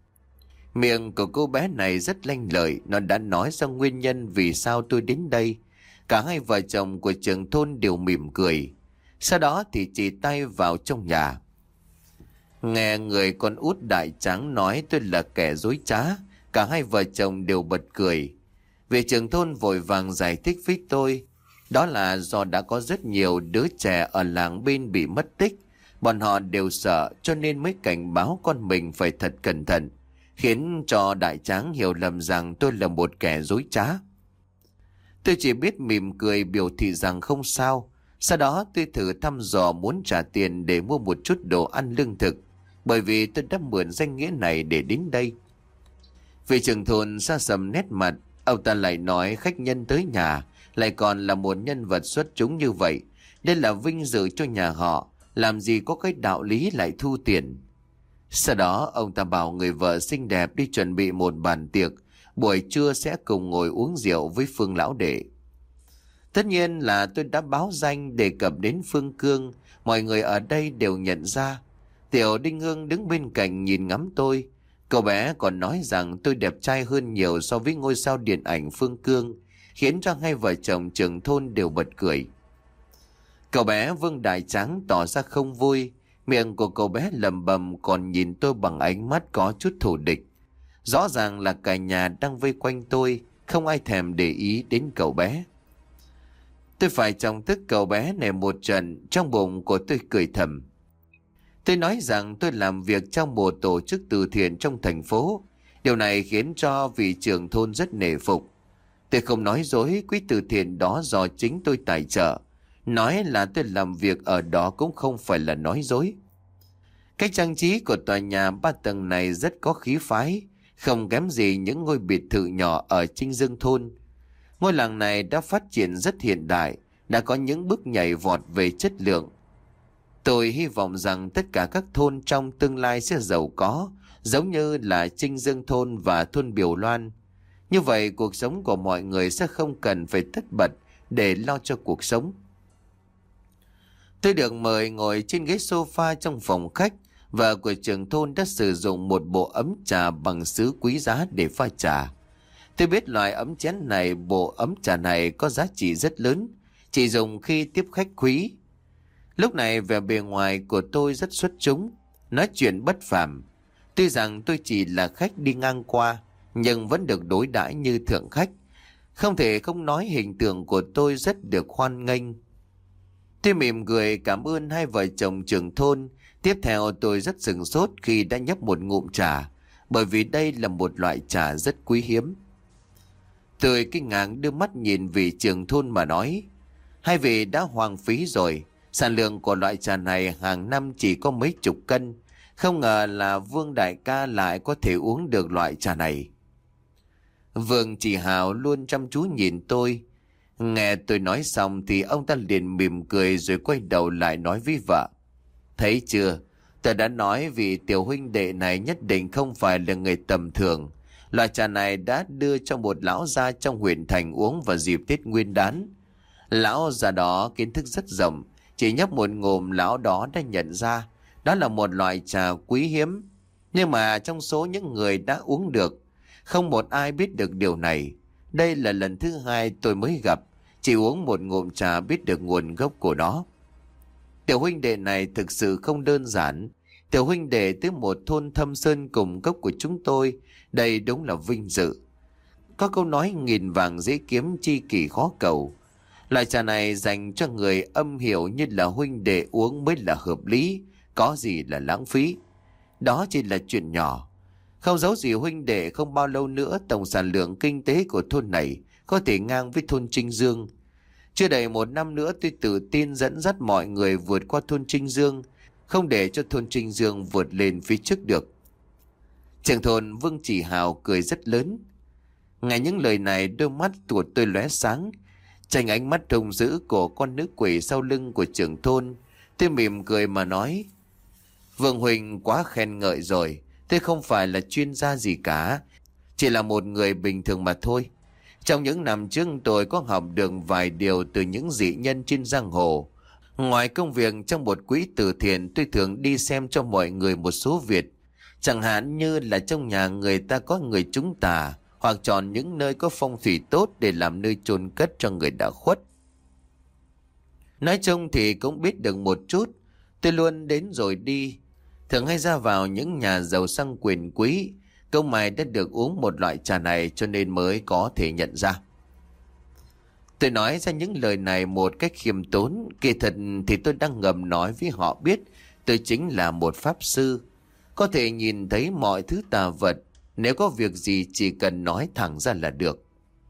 Miệng của cô bé này rất lanh lợi, nó đã nói ra nguyên nhân vì sao tôi đến đây. Cả hai vợ chồng của trưởng thôn đều mỉm cười. Sau đó thì chỉ tay vào trong nhà. Nghe người con út Đại Trắng nói tôi là kẻ dối trá, cả hai vợ chồng đều bật cười. Vị trưởng thôn vội vàng giải thích với tôi, đó là do đã có rất nhiều đứa trẻ ở làng bên bị mất tích. Bọn họ đều sợ cho nên mới cảnh báo con mình phải thật cẩn thận, khiến cho Đại Tráng hiểu lầm rằng tôi là một kẻ dối trá. Tôi chỉ biết mỉm cười biểu thị rằng không sao. Sau đó tôi thử thăm dò muốn trả tiền để mua một chút đồ ăn lương thực, bởi vì tôi đã mượn danh nghĩa này để đến đây. Vị trưởng thôn xa sầm nét mặt, ông ta lại nói khách nhân tới nhà lại còn là một nhân vật xuất chúng như vậy, đây là vinh dự cho nhà họ, làm gì có cái đạo lý lại thu tiền. Sau đó ông ta bảo người vợ xinh đẹp đi chuẩn bị một bàn tiệc, buổi trưa sẽ cùng ngồi uống rượu với Phương lão đệ. Tất nhiên là tôi đã báo danh đề cập đến Phương Cương, mọi người ở đây đều nhận ra. Tiểu Đinh Hương đứng bên cạnh nhìn ngắm tôi. Cậu bé còn nói rằng tôi đẹp trai hơn nhiều so với ngôi sao điện ảnh Phương Cương, khiến cho hai vợ chồng trưởng thôn đều bật cười. Cậu bé Vương Đại Tráng tỏ ra không vui, miệng của cậu bé lẩm bẩm còn nhìn tôi bằng ánh mắt có chút thù địch. Rõ ràng là cả nhà đang vây quanh tôi, không ai thèm để ý đến cậu bé. Tôi phải chọc tức cậu bé này một trận, trong bụng của tôi cười thầm. Tôi nói rằng tôi làm việc trong một tổ chức từ thiện trong thành phố. Điều này khiến cho vị trưởng thôn rất nể phục. Tôi không nói dối, quỹ từ thiện đó do chính tôi tài trợ. Nói là tôi làm việc ở đó cũng không phải là nói dối. Cách trang trí của tòa nhà ba tầng này rất có khí phái, không kém gì những ngôi biệt thự nhỏ ở Trinh Dương thôn. Ngôi làng này đã phát triển rất hiện đại, đã có những bước nhảy vọt về chất lượng. Tôi hy vọng rằng tất cả các thôn trong tương lai sẽ giàu có, giống như là Trinh Dương thôn và thôn Biểu Loan. Như vậy cuộc sống của mọi người sẽ không cần phải tất bật để lo cho cuộc sống. Tôi được mời ngồi trên ghế sofa trong phòng khách. Vợ của trưởng thôn đã sử dụng một bộ ấm trà bằng sứ quý giá để pha trà. Tôi biết loại ấm chén này, bộ ấm trà này có giá trị rất lớn, chỉ dùng khi tiếp khách quý. Lúc này vẻ bề ngoài của tôi rất xuất chúng, nói chuyện bất phàm. Tuy rằng tôi chỉ là khách đi ngang qua, nhưng vẫn được đối đãi như thượng khách. Không thể không nói hình tượng của tôi rất được hoan nghênh. Tôi mỉm cười cảm ơn hai vợ chồng trưởng thôn. Tiếp theo tôi rất sửng sốt khi đã nhấp một ngụm trà, bởi vì đây là một loại trà rất quý hiếm. Tôi kinh ngạc đưa mắt nhìn vị trưởng thôn mà nói, hai vị đã hoang phí rồi. Sản lượng của loại trà này hàng năm chỉ có mấy chục cân. Không ngờ là Vương đại ca lại có thể uống được loại trà này. Vương Chỉ Hào luôn chăm chú nhìn tôi. Nghe tôi nói xong thì ông ta liền mỉm cười rồi quay đầu lại nói với vợ. Thấy chưa, tôi đã nói vì tiểu huynh đệ này nhất định không phải là người tầm thường. Loại trà này đã đưa cho một lão gia trong huyện thành uống vào dịp Tết Nguyên Đán. Lão già đó kiến thức rất rộng, chỉ nhấp một ngụm lão đó đã nhận ra đó là một loại trà quý hiếm. Nhưng mà trong số những người đã uống được, không một ai biết được điều này. Đây là lần thứ hai tôi mới gặp, chỉ uống một ngụm trà biết được nguồn gốc của nó. Tiểu huynh đệ này thực sự không đơn giản. Tiểu huynh đệ tới một thôn thâm sơn cùng gốc của chúng tôi, đây đúng là vinh dự. Có câu nói nghìn vàng dễ kiếm, chi kỷ khó cầu. Loại trà này dành cho người âm hiểu như là huynh đệ uống mới là hợp lý, có gì là lãng phí. Đó chỉ là chuyện nhỏ. Không giấu gì huynh đệ, không bao lâu nữa tổng sản lượng kinh tế của thôn này có thể ngang với thôn Trinh Dương. Chưa đầy một năm nữa tôi tự tin dẫn dắt mọi người vượt qua thôn Trinh Dương, không để cho thôn Trinh Dương vượt lên phía trước được. Trưởng thôn Vương Chỉ Hào cười rất lớn. Nghe những lời này, đôi mắt của tôi lóe sáng, tranh ánh mắt hung dữ của con nữ quỷ sau lưng của trưởng thôn. Tôi mỉm cười mà nói, Vương huynh quá khen ngợi rồi. Tôi không phải là chuyên gia gì cả, chỉ là một người bình thường mà thôi. Trong những năm trước tôi có học được vài điều từ những dị nhân trên giang hồ. Ngoài công việc trong một quỹ từ thiện, tôi thường đi xem cho mọi người một số việc. Chẳng hạn như là trong nhà người ta có người trúng tà, hoặc chọn những nơi có phong thủy tốt để làm nơi chôn cất cho người đã khuất. Nói chung thì cũng biết được một chút. Tôi luôn đến rồi đi, thường hay ra vào những nhà giàu sang quyền quý. Câu mày đã được uống một loại trà này cho nên mới có thể nhận ra. Tôi nói ra những lời này một cách khiêm tốn. Kỳ thật thì tôi đang ngầm nói với họ biết tôi chính là một pháp sư, có thể nhìn thấy mọi thứ tà vật. Nếu có việc gì chỉ cần nói thẳng ra là được.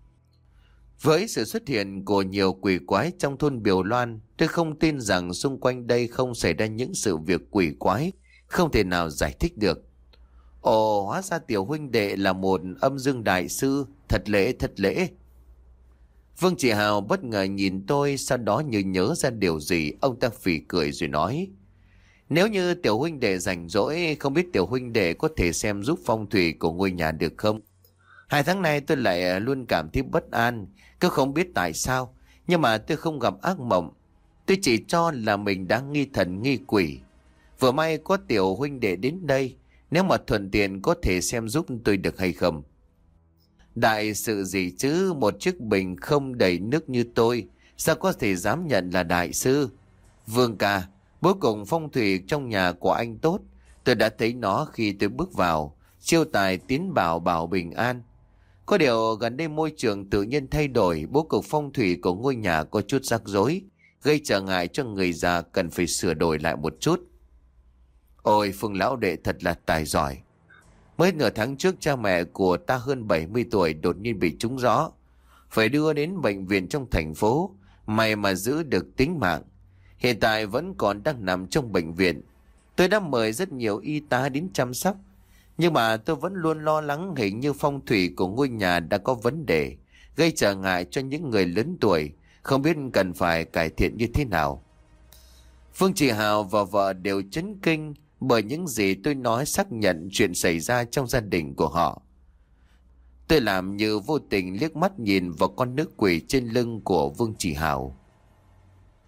Với sự xuất hiện của nhiều quỷ quái trong thôn Biều Loan, tôi không tin rằng xung quanh đây không xảy ra những sự việc quỷ quái không thể nào giải thích được. Ồ, hóa ra tiểu huynh đệ là một âm dương đại sư, thật lễ thật lễ. Vương Chỉ Hào bất ngờ nhìn tôi, sau đó như nhớ ra điều gì, ông ta phì cười rồi nói, nếu như tiểu huynh đệ rảnh rỗi, không biết tiểu huynh đệ có thể xem giúp phong thủy của ngôi nhà được không? Hai tháng nay tôi lại luôn cảm thấy bất an, cứ không biết tại sao, nhưng mà tôi không gặp ác mộng. Tôi chỉ cho là mình đang nghi thần nghi quỷ. Vừa may có tiểu huynh đệ đến đây, nếu mà thuận tiện có thể xem giúp tôi được hay không? Đại sự gì chứ, một chiếc bình không đầy nước như tôi, sao có thể dám nhận là đại sư? Vương ca, cuối cùng phong thủy trong nhà của anh tốt, tôi đã thấy nó khi tôi bước vào, chiêu tài tiến bảo bảo bình an. Có điều gần đây môi trường tự nhiên thay đổi, bố cục phong thủy của ngôi nhà có chút rắc rối, gây trở ngại cho người già, cần phải sửa đổi lại một chút. Ôi, Phương lão đệ thật là tài giỏi. Mới nửa tháng trước cha mẹ của ta hơn bảy mươi tuổi đột nhiên bị trúng gió, phải đưa đến bệnh viện trong thành phố, may mà giữ được tính mạng. Hiện tại vẫn còn đang nằm trong bệnh viện. Tôi đã mời rất nhiều y tá đến chăm sóc, nhưng mà tôi vẫn luôn lo lắng hình như phong thủy của ngôi nhà đã có vấn đề, gây trở ngại cho những người lớn tuổi, không biết cần phải cải thiện như thế nào. Phương Chỉ Hào và vợ đều chấn kinh bởi những gì tôi nói, xác nhận chuyện xảy ra trong gia đình của họ. Tôi làm như vô tình liếc mắt nhìn vào con nữ quỷ trên lưng của Vương Chỉ Hào.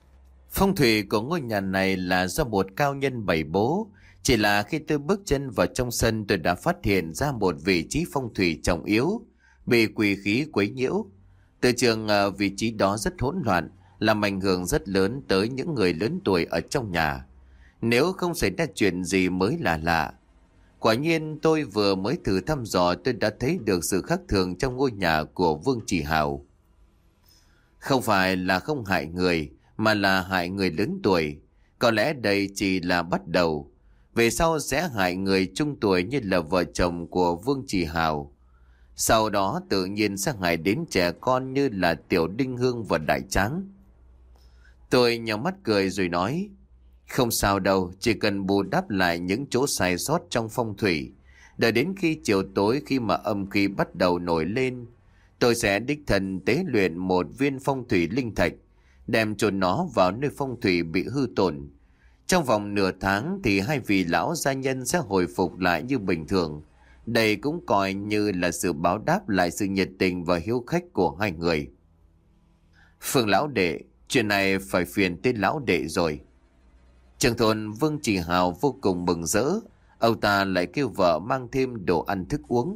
Phong thủy của ngôi nhà này là do một cao nhân bày bố. Chỉ là khi tôi bước chân vào trong sân, tôi đã phát hiện ra một vị trí phong thủy trọng yếu, bị quỷ khí quấy nhiễu. Từ trường à, vị trí đó rất hỗn loạn, làm ảnh hưởng rất lớn tới những người lớn tuổi ở trong nhà. Nếu không xảy ra chuyện gì mới là lạ. Quả nhiên tôi vừa mới thử thăm dò, tôi đã thấy được sự khác thường trong ngôi nhà của Vương Chỉ Hào. Không phải là không hại người, mà là hại người lớn tuổi. Có lẽ đây chỉ là bắt đầu. Về sau sẽ hại người trung tuổi như là vợ chồng của Vương Chỉ Hào. Sau đó tự nhiên sẽ hại đến trẻ con như là Tiểu Đinh Hương và Đại Tráng. Tôi nhắm mắt cười rồi nói, không sao đâu, chỉ cần bù đắp lại những chỗ sai sót trong phong thủy. Đợi đến khi chiều tối, khi mà âm khí bắt đầu nổi lên, tôi sẽ đích thân tế luyện một viên phong thủy linh thạch, đem chôn nó vào nơi phong thủy bị hư tổn. Trong vòng nửa tháng thì hai vị lão gia nhân sẽ hồi phục lại như bình thường. Đây cũng coi như là sự báo đáp lại sự nhiệt tình và hiếu khách của hai người. Phương lão đệ, chuyện này phải phiền tới lão đệ rồi. Trưởng thôn Vương Chỉ Hào vô cùng mừng rỡ. Ông ta lại kêu vợ mang thêm đồ ăn thức uống.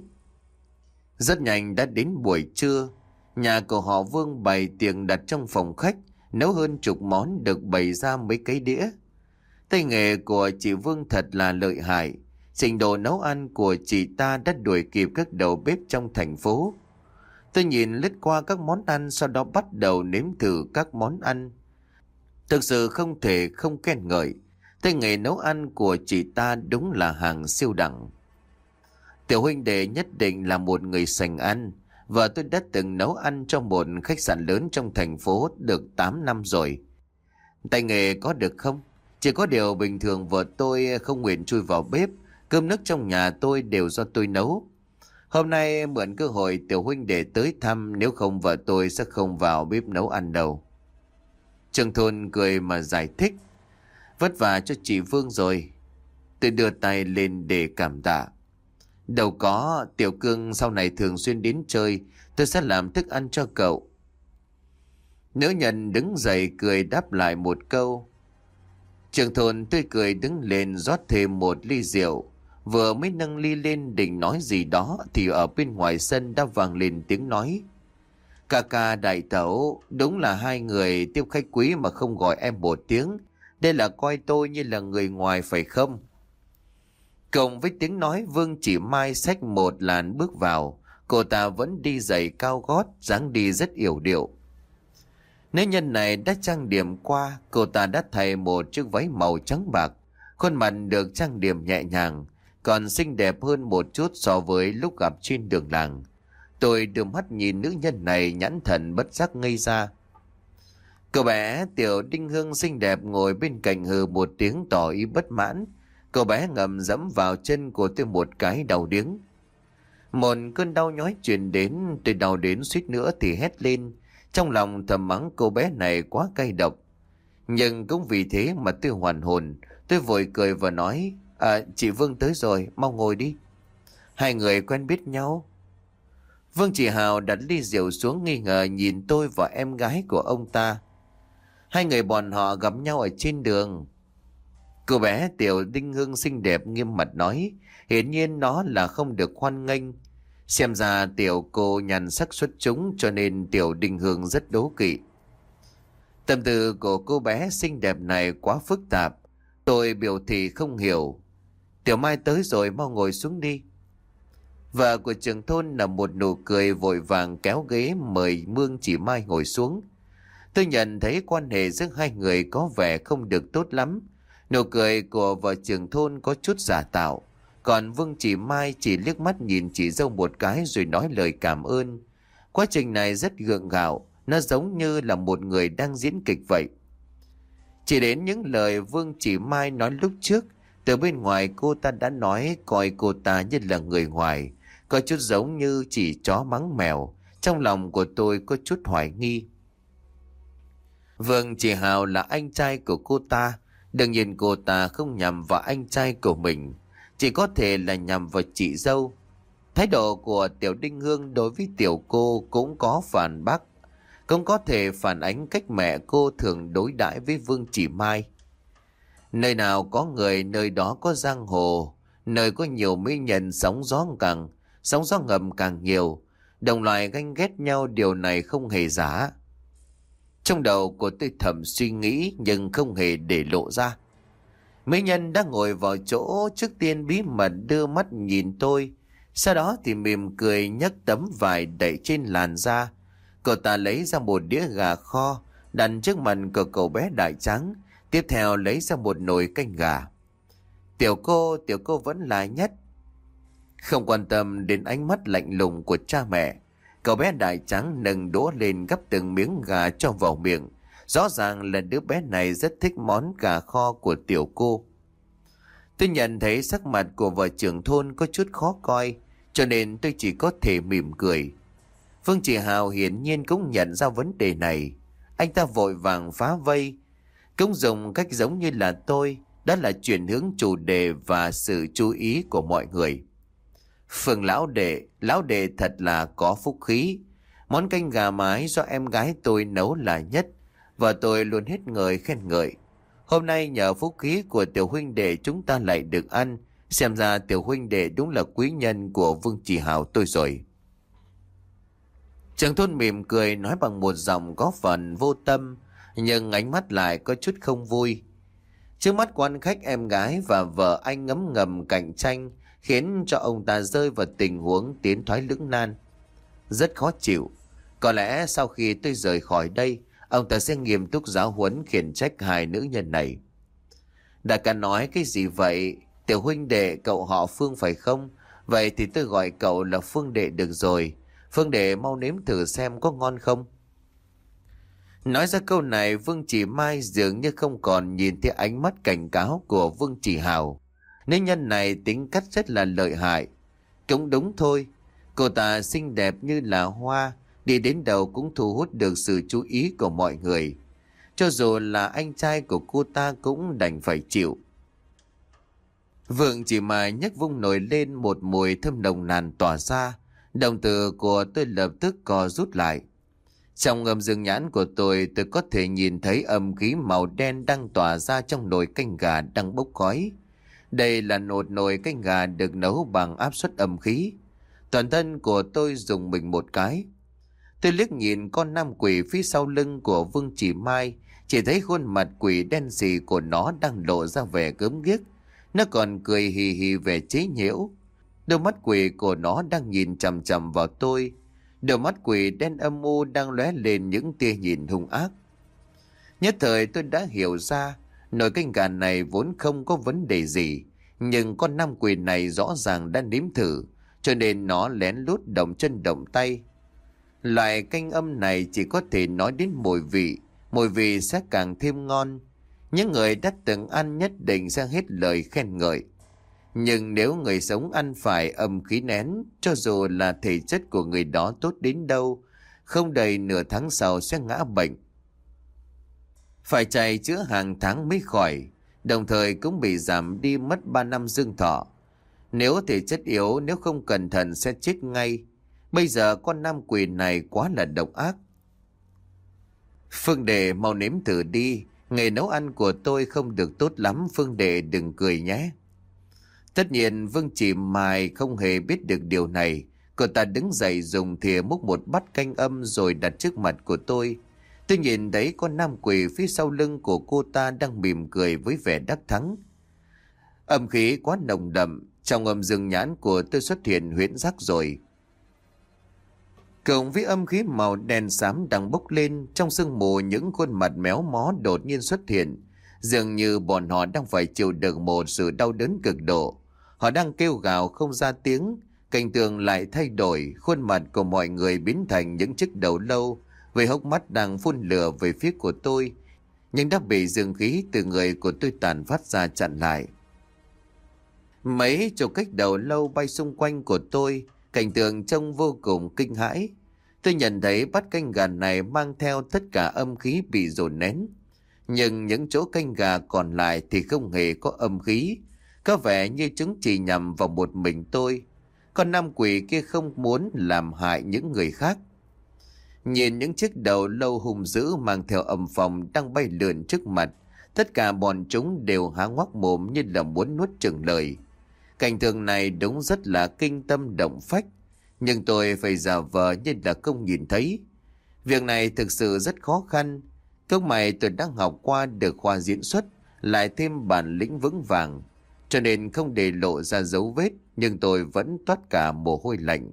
Rất nhanh đã đến buổi trưa. Nhà của họ Vương bày tiệc đặt trong phòng khách, nấu hơn chục món được bày ra mấy cái đĩa. Tay nghề của chị Vương thật là lợi hại. Trình độ nấu ăn của chị ta đã đuổi kịp các đầu bếp trong thành phố. Tôi nhìn lướt qua các món ăn, sau đó bắt đầu nếm thử các món ăn. Thực sự không thể không khen ngợi. Tay nghề nấu ăn của chị ta đúng là hàng siêu đẳng. Tiểu huynh đệ nhất định là một người sành ăn. Vợ tôi đã từng nấu ăn cho một khách sạn lớn trong thành phố được tám năm rồi. Tay nghề có được không? Chỉ có điều bình thường vợ tôi không nguyện chui vào bếp. Cơm nước trong nhà tôi đều do tôi nấu. Hôm nay mượn cơ hội tiểu huynh đệ tới thăm, nếu không vợ tôi sẽ không vào bếp nấu ăn đâu. Trưởng thôn cười mà giải thích. Vất vả cho chị Vương rồi. Tôi đưa tay lên để cảm tạ. Đâu có, Tiểu Cương sau này thường xuyên đến chơi, tôi sẽ làm thức ăn cho cậu. Nữ nhân đứng dậy cười đáp lại một câu. Trưởng thôn tươi cười đứng lên rót thêm một ly rượu. Vừa mới nâng ly lên định nói gì đó thì ở bên ngoài sân đã vang lên tiếng nói. Ca ca đại tẩu, đúng là hai người tiếp khách quý mà không gọi em một tiếng. Đây là coi tôi như là người ngoài phải không? Cộng với tiếng nói, Vương Chỉ Mai xách một làn bước vào. Cô ta vẫn đi giày cao gót, dáng đi rất yểu điệu. Nữ nhân này đã trang điểm qua, cô ta đã thay một chiếc váy màu trắng bạc. Khuôn mặt được trang điểm nhẹ nhàng, còn xinh đẹp hơn một chút so với lúc gặp trên đường làng. Tôi đưa mắt nhìn nữ nhân này, nhãn thần bất giác ngây ra. Cậu bé Tiểu Đinh Hương xinh đẹp ngồi bên cạnh hừ một tiếng tỏ ý bất mãn. Cậu bé ngầm dẫm vào chân của tôi một cái đau điếng. Một cơn đau nhói truyền đến, tôi đau đến suýt nữa thì hét lên. Trong lòng thầm mắng cô bé này quá cay độc. Nhưng cũng vì thế mà tôi hoàn hồn. Tôi vội cười và nói, à, chị Vương tới rồi, mau ngồi đi. Hai người quen biết nhau. Vương Chỉ Hào đặt ly rượu xuống nghi ngờ nhìn tôi và em gái của ông ta. Hai người bọn họ gặp nhau ở trên đường. Cô bé Tiểu Đinh Hương xinh đẹp nghiêm mặt nói, hiển nhiên nó là không được hoan nghênh. Xem ra tiểu cô nhàn sắc xuất chúng cho nên Tiểu Đinh Hương rất đố kỵ. Tâm tư của cô bé xinh đẹp này quá phức tạp. Tôi biểu thị không hiểu. Tiểu Mai tới rồi, mau ngồi xuống đi. Vợ của trưởng thôn là một nụ cười vội vàng kéo ghế mời Vương Chỉ Mai ngồi xuống. Tôi nhận thấy quan hệ giữa hai người có vẻ không được tốt lắm. Nụ cười của vợ trưởng thôn có chút giả tạo. Còn Vương Chỉ Mai chỉ liếc mắt nhìn chị dâu một cái rồi nói lời cảm ơn. Quá trình này rất gượng gạo. Nó giống như là một người đang diễn kịch vậy. Chỉ đến những lời Vương Chỉ Mai nói lúc trước, từ bên ngoài cô ta đã nói coi cô ta như là người ngoài, có chút giống như chỉ chó mắng mèo. Trong lòng của tôi có chút hoài nghi. Vương Chỉ Hào là anh trai của cô ta. Đương nhiên cô ta không nhằm vào anh trai của mình, chỉ có thể là nhằm vào chị dâu. Thái độ của Tiểu Đinh Hương đối với tiểu cô cũng có phản bác. cũng có thể phản ánh cách mẹ cô thường đối đãi với Vương Chỉ Mai. Nơi nào có người, nơi đó có giang hồ. Nơi có nhiều mỹ nhân sóng gió càng, sóng gió ngầm càng nhiều. Đồng loài ganh ghét nhau, điều này không hề giả. Trong đầu của tôi thầm suy nghĩ nhưng không hề để lộ ra. Mỹ nhân đã ngồi vào chỗ, trước tiên bí mật đưa mắt nhìn tôi. Sau đó thì mỉm cười nhấc tấm vải đậy trên làn da. Cậu ta lấy ra một đĩa gà kho đặt trước mặt của cậu bé Đại Trắng. Tiếp theo lấy ra một nồi canh gà. Tiểu cô, tiểu cô vẫn là nhất. Không quan tâm đến ánh mắt lạnh lùng của cha mẹ, cậu bé Đại Trắng nâng đũa lên gắp từng miếng gà cho vào miệng. Rõ ràng là đứa bé này rất thích món gà kho của tiểu cô. Tôi nhận thấy sắc mặt của vợ trưởng thôn có chút khó coi, cho nên tôi chỉ có thể mỉm cười. Vương Chỉ Hào hiển nhiên cũng nhận ra vấn đề này. Anh ta vội vàng phá vây, cũng dùng cách giống như là tôi, đó là chuyển hướng chủ đề và sự chú ý của mọi người. Phương lão đệ, lão đệ thật là có phúc khí. Món canh gà mái do em gái tôi nấu là nhất, và tôi luôn hết người khen ngợi. Hôm nay nhờ phúc khí của tiểu huynh đệ chúng ta lại được ăn. Xem ra tiểu huynh đệ đúng là quý nhân của Vương Chỉ Hào tôi rồi. Trưởng thôn mỉm cười nói bằng một giọng có phần vô tâm, nhưng ánh mắt lại có chút không vui. Trước mắt quan khách, em gái và vợ anh ngấm ngầm cạnh tranh, khiến cho ông ta rơi vào tình huống tiến thoái lưỡng nan. Rất khó chịu. Có lẽ sau khi tôi rời khỏi đây, ông ta sẽ nghiêm túc giáo huấn khiển trách hai nữ nhân này. Đại ca nói cái gì vậy? Tiểu huynh đệ cậu họ Phương phải không? Vậy thì tôi gọi cậu là Phương đệ được rồi. Phương đệ mau nếm thử xem có ngon không. Nói ra câu này, Vương Chỉ Mai dường như không còn nhìn thấy ánh mắt cảnh cáo của Vương Chỉ Hào. Nữ nhân này tính cách rất là lợi hại. Cũng đúng thôi, cô ta xinh đẹp như là hoa, đi đến đâu cũng thu hút được sự chú ý của mọi người. Cho dù là anh trai của cô ta cũng đành phải chịu. Vương Chỉ Mai nhấc vung nổi lên, một mùi thơm nồng nàn tỏa ra. Đồng tử của tôi lập tức co rút lại. Trong âm dương nhãn của tôi, tôi có thể nhìn thấy âm khí màu đen đang tỏa ra trong nồi canh gà đang bốc khói. Đây là một nồi canh gà được nấu bằng áp suất âm khí. Toàn thân của tôi rùng mình một cái. Tôi liếc nhìn con nam quỷ phía sau lưng của Vương Chỉ Mai, chỉ thấy khuôn mặt quỷ đen sì của nó đang lộ ra vẻ gớm ghiếc. Nó còn cười hì hì vẻ chế nhiễu. Đôi mắt quỷ của nó đang nhìn chằm chằm vào tôi. Đôi mắt quỷ đen âm u đang lóe lên những tia nhìn hung ác. Nhất thời tôi đã hiểu ra, nồi canh gà này vốn không có vấn đề gì, nhưng con nam quỷ này rõ ràng đã nếm thử, cho nên nó lén lút động chân động tay. Loại canh âm này chỉ có thể nói đến mùi vị, mùi vị sẽ càng thêm ngon. Những người đã từng ăn nhất định sẽ hết lời khen ngợi. Nhưng nếu người sống ăn phải âm khí nén, cho dù là thể chất của người đó tốt đến đâu, không đầy nửa tháng sau sẽ ngã bệnh. Phải chạy chữa hàng tháng mới khỏi, đồng thời cũng bị giảm đi mất ba năm dương thọ. Nếu thể chất yếu, nếu không cẩn thận sẽ chết ngay. Bây giờ con nam quỷ này quá là độc ác. Phương đệ mau nếm thử đi, nghề nấu ăn của tôi không được tốt lắm, Phương đệ đừng cười nhé. Tất nhiên Vương Chỉ Mai không hề biết được điều này. Cô ta đứng dậy dùng thìa múc một bát canh âm rồi đặt trước mặt của tôi. Tôi nhìn thấy con nam quỷ phía sau lưng của cô ta đang mỉm cười với vẻ đắc thắng. Âm khí quá nồng đậm, trong âm dương nhãn của tôi xuất hiện huyễn giác rồi. Cộng với âm khí màu đen xám đang bốc lên, trong sương mù những khuôn mặt méo mó đột nhiên xuất hiện. Dường như bọn họ đang phải chịu đựng một sự đau đớn cực độ. Họ đang kêu gào không ra tiếng, cảnh tượng lại thay đổi, khuôn mặt của mọi người biến thành những chiếc đầu lâu, với hốc mắt đang phun lửa về phía của tôi, nhưng đã bị dương khí từ người của tôi tàn phát ra chặn lại. Mấy chục cách đầu lâu bay xung quanh của tôi, cảnh tượng trông vô cùng kinh hãi. Tôi nhận thấy bát canh gà này mang theo tất cả âm khí bị dồn nén, nhưng những chỗ canh gà còn lại thì không hề có âm khí, có vẻ như chúng chỉ nhằm vào một mình tôi. Con nam quỷ kia không muốn làm hại những người khác. Nhìn những chiếc đầu lâu hung dữ mang theo âm phong đang bay lượn trước mặt, tất cả bọn chúng đều há ngoác mồm như là muốn nuốt chửng lời. Cảnh tượng này đúng rất là kinh tâm động phách, nhưng tôi phải giả vờ như là không nhìn thấy. Việc này thực sự rất khó khăn. Công mày tôi đã học qua được khoa diễn xuất, lại thêm bản lĩnh vững vàng, cho nên không để lộ ra dấu vết, nhưng tôi vẫn toát cả mồ hôi lạnh.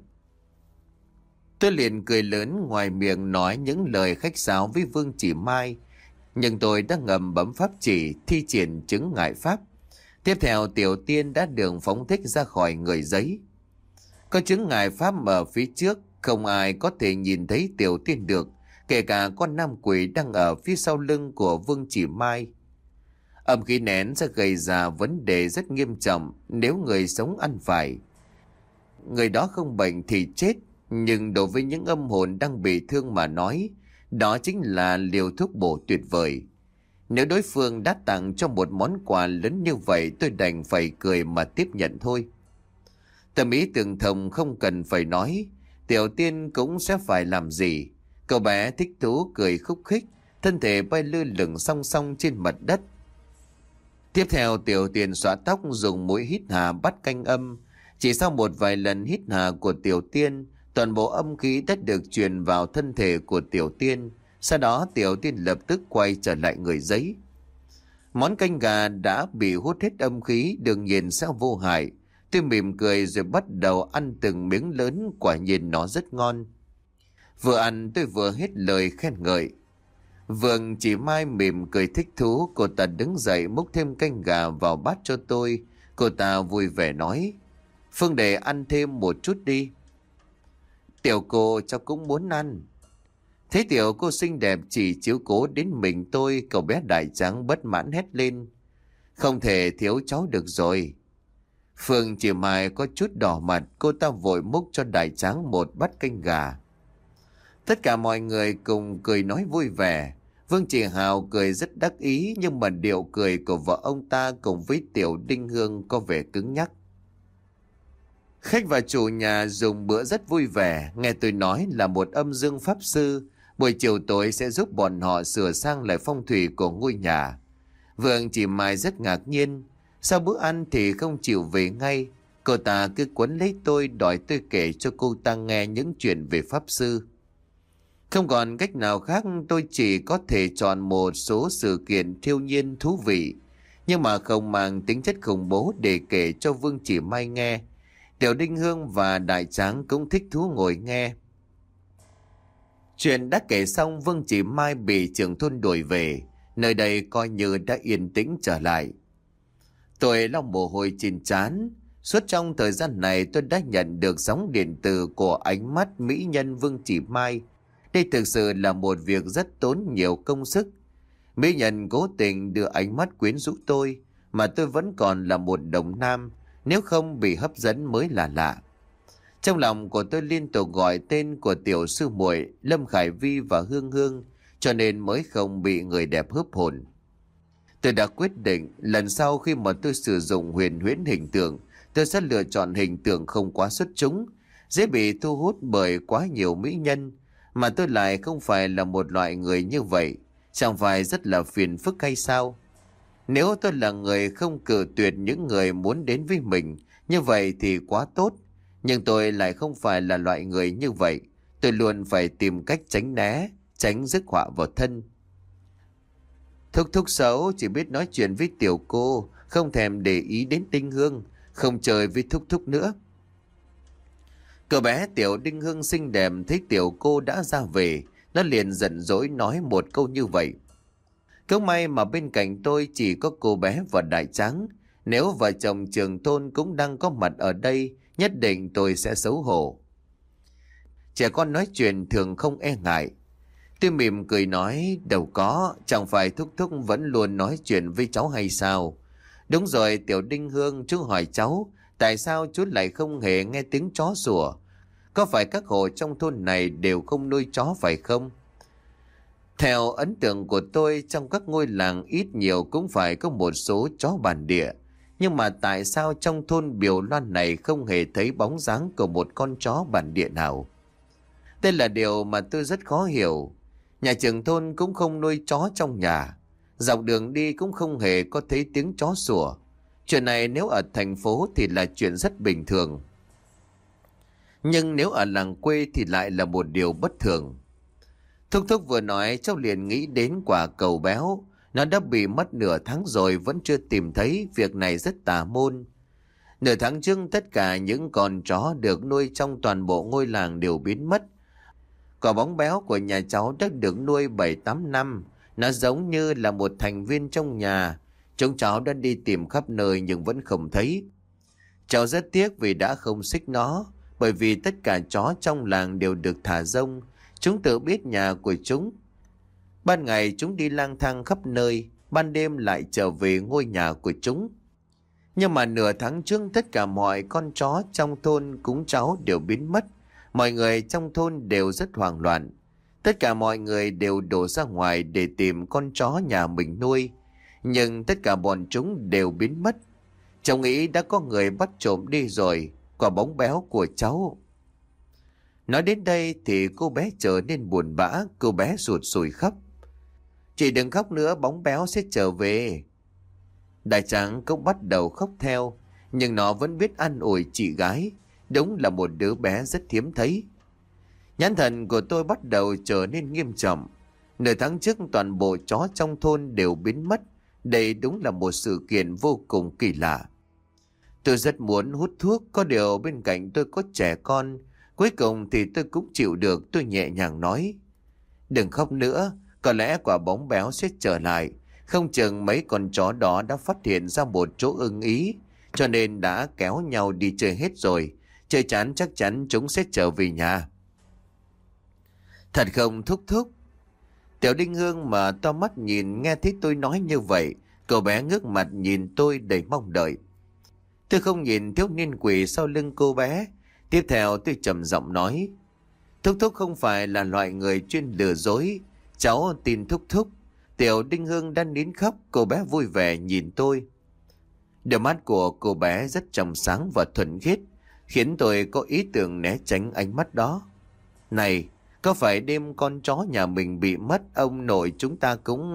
Tôi liền cười lớn, ngoài miệng nói những lời khách sáo với Vương Chỉ Mai, nhưng tôi đã ngầm bấm pháp chỉ thi triển chứng ngại pháp. Tiếp theo Tiểu Tiên đã được phóng thích ra khỏi người giấy. Có chứng ngại pháp ở phía trước, không ai có thể nhìn thấy Tiểu Tiên được, kể cả con nam quỷ đang ở phía sau lưng của Vương Chỉ Mai. Âm khí nén sẽ gây ra vấn đề rất nghiêm trọng nếu người sống ăn phải. Người đó không bệnh thì chết, nhưng đối với những âm hồn đang bị thương mà nói, đó chính là liều thuốc bổ tuyệt vời. Nếu đối phương đã tặng cho một món quà lớn như vậy, tôi đành phải cười mà tiếp nhận thôi. Tâm ý tương thông không cần phải nói, Tiểu Tiên cũng sẽ phải làm gì. Cậu bé thích thú cười khúc khích, thân thể bay lơ lửng song song trên mặt đất. Tiếp theo Tiểu Tiên xõa tóc, dùng mũi hít hà bắt canh âm. Chỉ sau một vài lần hít hà của Tiểu Tiên, toàn bộ âm khí đã được truyền vào thân thể của Tiểu Tiên. Sau đó Tiểu Tiên lập tức quay trở lại người giấy. Món canh gà đã bị hút hết âm khí, đương nhiên sẽ vô hại. Tôi mỉm cười rồi bắt đầu ăn từng miếng lớn, quả nhiên nó rất ngon. Vừa ăn tôi vừa hết lời khen ngợi. Vương Chỉ Mai mỉm cười thích thú, cô ta đứng dậy múc thêm canh gà vào bát cho tôi. Cô ta vui vẻ nói: Phương để ăn thêm một chút đi. Tiểu cô cháu cũng muốn ăn. Thấy tiểu cô xinh đẹp chỉ chiếu cố đến mình tôi, cậu bé Đại Tráng bất mãn hét lên: Không thể thiếu cháu được rồi. Phương Chỉ Mai có chút đỏ mặt, cô ta vội múc cho Đại Tráng một bát canh gà. Tất cả mọi người cùng cười nói vui vẻ. Vương Chỉ Hào cười rất đắc ý, nhưng mà điệu cười của vợ ông ta cùng với Tiểu Đinh Hương có vẻ cứng nhắc. Khách và chủ nhà dùng bữa rất vui vẻ, nghe tôi nói là một âm dương pháp sư, buổi chiều tối sẽ giúp bọn họ sửa sang lại phong thủy của ngôi nhà. Vương Chỉ Mai rất ngạc nhiên, sau bữa ăn thì không chịu về ngay. Cô ta cứ quấn lấy tôi đòi tôi kể cho cô ta nghe những chuyện về pháp sư. Không còn cách nào khác, tôi chỉ có thể chọn một số sự kiện thiêng nhiên thú vị, nhưng mà không mang tính chất khủng bố để kể cho Vương Chỉ Mai nghe. Tiểu Đinh Hương và Đại Tráng cũng thích thú ngồi nghe. Chuyện đã kể xong, Vương Chỉ Mai bị trưởng thôn đuổi về. Nơi đây coi như đã yên tĩnh trở lại. Tôi lau mồ hôi trên trán. Suốt trong thời gian này tôi đã nhận được sóng điện từ của ánh mắt mỹ nhân Vương Chỉ Mai. Đây thực sự là một việc rất tốn nhiều công sức. Mỹ nhân cố tình đưa ánh mắt quyến rũ tôi, mà tôi vẫn còn là một đồng nam, nếu không bị hấp dẫn mới là lạ. Trong lòng của tôi liên tục gọi tên của tiểu sư muội Lâm Khải Vi và Hương Hương, cho nên mới không bị người đẹp hớp hồn. Tôi đã quyết định lần sau khi mà tôi sử dụng huyền huyễn hình tượng, tôi sẽ lựa chọn hình tượng không quá xuất chúng, dễ bị thu hút bởi quá nhiều mỹ nhân, mà tôi lại không phải là một loại người như vậy, chẳng phải rất là phiền phức hay sao? Nếu tôi là người không cự tuyệt những người muốn đến với mình, như vậy thì quá tốt. Nhưng tôi lại không phải là loại người như vậy. Tôi luôn phải tìm cách tránh né, tránh rước họa vào thân. Thúc thúc xấu chỉ biết nói chuyện với tiểu cô, không thèm để ý đến Đinh Hương, không chơi với thúc thúc nữa. Cậu bé Tiểu Đinh Hương xinh đẹp thấy tiểu cô đã ra về, nó liền giận dỗi nói một câu như vậy. Không may mà bên cạnh tôi chỉ có cô bé và Đại Tráng. Nếu vợ chồng trưởng thôn cũng đang có mặt ở đây, nhất định tôi sẽ xấu hổ. Trẻ con nói chuyện thường không e ngại. Tôi mỉm cười nói: đâu có, chẳng phải thúc thúc vẫn luôn nói chuyện với cháu hay sao? Đúng rồi Tiểu Đinh Hương, chú hỏi cháu, tại sao chú lại không hề nghe tiếng chó sủa? Có phải các hộ trong thôn này đều không nuôi chó phải không? Theo ấn tượng của tôi, trong các ngôi làng ít nhiều cũng phải có một số chó bản địa. Nhưng mà tại sao trong thôn Biều Loan này không hề thấy bóng dáng của một con chó bản địa nào? Đây là điều mà tôi rất khó hiểu. Nhà trưởng thôn cũng không nuôi chó trong nhà. Dọc đường đi cũng không hề có thấy tiếng chó sủa. Chuyện này nếu ở thành phố thì là chuyện rất bình thường. Nhưng nếu ở làng quê thì lại là một điều bất thường. Thúc thúc vừa nói cháu liền nghĩ đến quả cầu béo. Nó đã bị mất nửa tháng rồi vẫn chưa tìm thấy, việc này rất tà môn. Nửa tháng trước tất cả những con chó được nuôi trong toàn bộ ngôi làng đều biến mất. Quả bóng béo của nhà cháu đã được nuôi bảy tám năm. Nó giống như là một thành viên trong nhà. Chúng cháu đã đi tìm khắp nơi nhưng vẫn không thấy. Cháu rất tiếc vì đã không xích nó. Bởi vì tất cả chó trong làng đều được thả rông. Chúng tự biết nhà của chúng. Ban ngày chúng đi lang thang khắp nơi. Ban đêm lại trở về ngôi nhà của chúng. Nhưng mà nửa tháng trước tất cả mọi con chó trong thôn cúng cháu đều biến mất. Mọi người trong thôn đều rất hoảng loạn. Tất cả mọi người đều đổ ra ngoài để tìm con chó nhà mình nuôi. Nhưng tất cả bọn chúng đều biến mất. Cháu nghĩ đã có người bắt trộm đi rồi. Quả bóng béo của cháu. Nói đến đây thì cô bé trở nên buồn bã. Cô bé sụt sùi khóc. Chị đừng khóc nữa, bóng béo sẽ trở về. Đại tráng cũng bắt đầu khóc theo. Nhưng nó vẫn biết an ủi chị gái. Đúng là một đứa bé rất hiếm thấy. Nhãn thần của tôi bắt đầu trở nên nghiêm trọng. Nửa tháng trước toàn bộ chó trong thôn đều biến mất. Đây đúng là một sự kiện vô cùng kỳ lạ. Tôi rất muốn hút thuốc, có điều bên cạnh tôi có trẻ con. Cuối cùng thì tôi cũng chịu được, tôi nhẹ nhàng nói. Đừng khóc nữa, có lẽ quả bóng béo sẽ trở lại. Không chừng mấy con chó đó đã phát hiện ra một chỗ ưng ý, cho nên đã kéo nhau đi chơi hết rồi. Chơi chán chắc chắn chúng sẽ trở về nhà. Thật không thúc thúc? Tiểu Đinh Hương mà to mắt nhìn nghe thấy tôi nói như vậy. Cậu bé ngước mặt nhìn tôi đầy mong đợi. Tôi không nhìn thiếu niên quỷ sau lưng cô bé. Tiếp theo tôi trầm giọng nói. Thúc thúc không phải là loại người chuyên lừa dối. Cháu tin thúc thúc. Tiểu Đinh Hương đang nín khóc. Cô bé vui vẻ nhìn tôi. Đôi mắt của cô bé rất trong sáng và thuần khiết, khiến tôi có ý tưởng né tránh ánh mắt đó. Này, có phải đêm con chó nhà mình bị mất ông nội chúng ta cũng...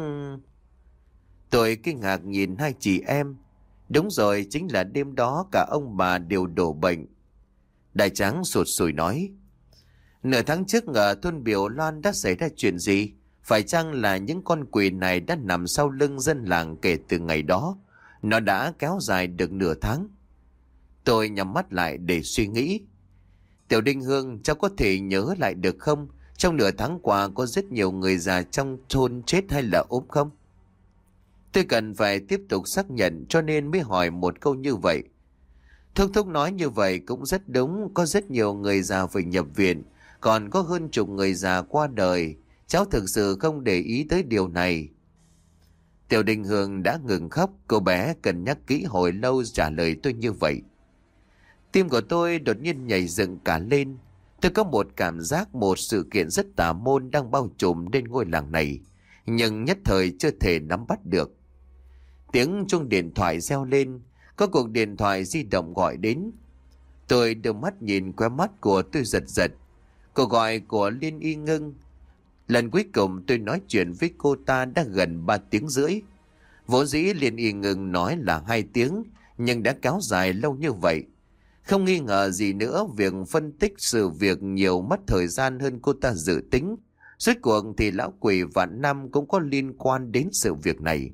Tôi kinh ngạc nhìn hai chị em. Đúng rồi, chính là đêm đó cả ông bà đều đổ bệnh. Đại tráng sụt sùi nói. Nửa tháng trước ở thôn Biểu Loan đã xảy ra chuyện gì? Phải chăng là những con quỷ này đã nằm sau lưng dân làng kể từ ngày đó? Nó đã kéo dài được nửa tháng. Tôi nhắm mắt lại để suy nghĩ. Tiểu Đinh Hương, cháu có thể nhớ lại được không? Trong nửa tháng qua có rất nhiều người già trong thôn chết hay là ốm không? Tôi cần phải tiếp tục xác nhận cho nên mới hỏi một câu như vậy. Thúc thúc nói như vậy cũng rất đúng. Có rất nhiều người già phải nhập viện. Còn có hơn chục người già qua đời. Cháu thực sự không để ý tới điều này. Tiểu Đinh Hương đã ngừng khóc. Cô bé cân nhắc kỹ hồi lâu trả lời tôi như vậy. Tim của tôi đột nhiên nhảy dựng cả lên. Tôi có một cảm giác một sự kiện rất tà môn đang bao trùm lên ngôi làng này. Nhưng nhất thời chưa thể nắm bắt được. Tiếng chuông điện thoại reo lên. Có cuộc điện thoại di động gọi đến. Tôi đưa mắt nhìn qua mắt của tôi giật giật. Cuộc gọi của Liên Y Ngưng. Lần cuối cùng tôi nói chuyện với cô ta đã gần ba tiếng rưỡi. Vốn dĩ Liên Y Ngưng nói là hai tiếng, nhưng đã kéo dài lâu như vậy. Không nghi ngờ gì nữa, việc phân tích sự việc nhiều mất thời gian hơn cô ta dự tính. Suốt cuộc thì lão quỷ Vạn Năm cũng có liên quan đến sự việc này.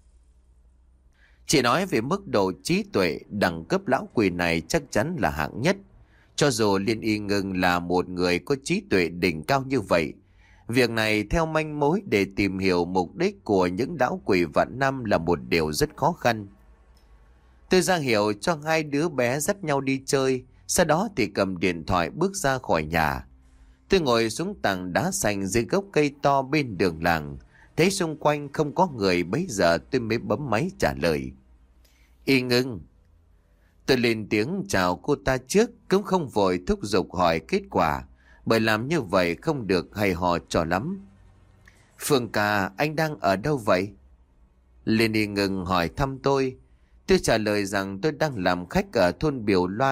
Chỉ nói về mức độ trí tuệ, đẳng cấp lão quỷ này chắc chắn là hạng nhất. Cho dù Liên Y Ngưng là một người có trí tuệ đỉnh cao như vậy, việc này theo manh mối để tìm hiểu mục đích của những lão quỷ Vạn Năm là một điều rất khó khăn. Tôi ra hiệu cho hai đứa bé dắt nhau đi chơi, sau đó thì cầm điện thoại bước ra khỏi nhà. Tôi ngồi xuống tảng đá xanh dưới gốc cây to bên đường làng, thấy xung quanh không có người, bấy giờ tôi mới bấm máy trả lời. Y Ngưng. Tôi lên tiếng chào cô ta trước, cũng không vội thúc giục hỏi kết quả, bởi làm như vậy không được hay ho cho lắm. Phương ca, anh đang ở đâu vậy? Liên Y Ngưng hỏi thăm tôi. Tôi trả lời rằng tôi đang làm khách ở thôn Biểu Loan,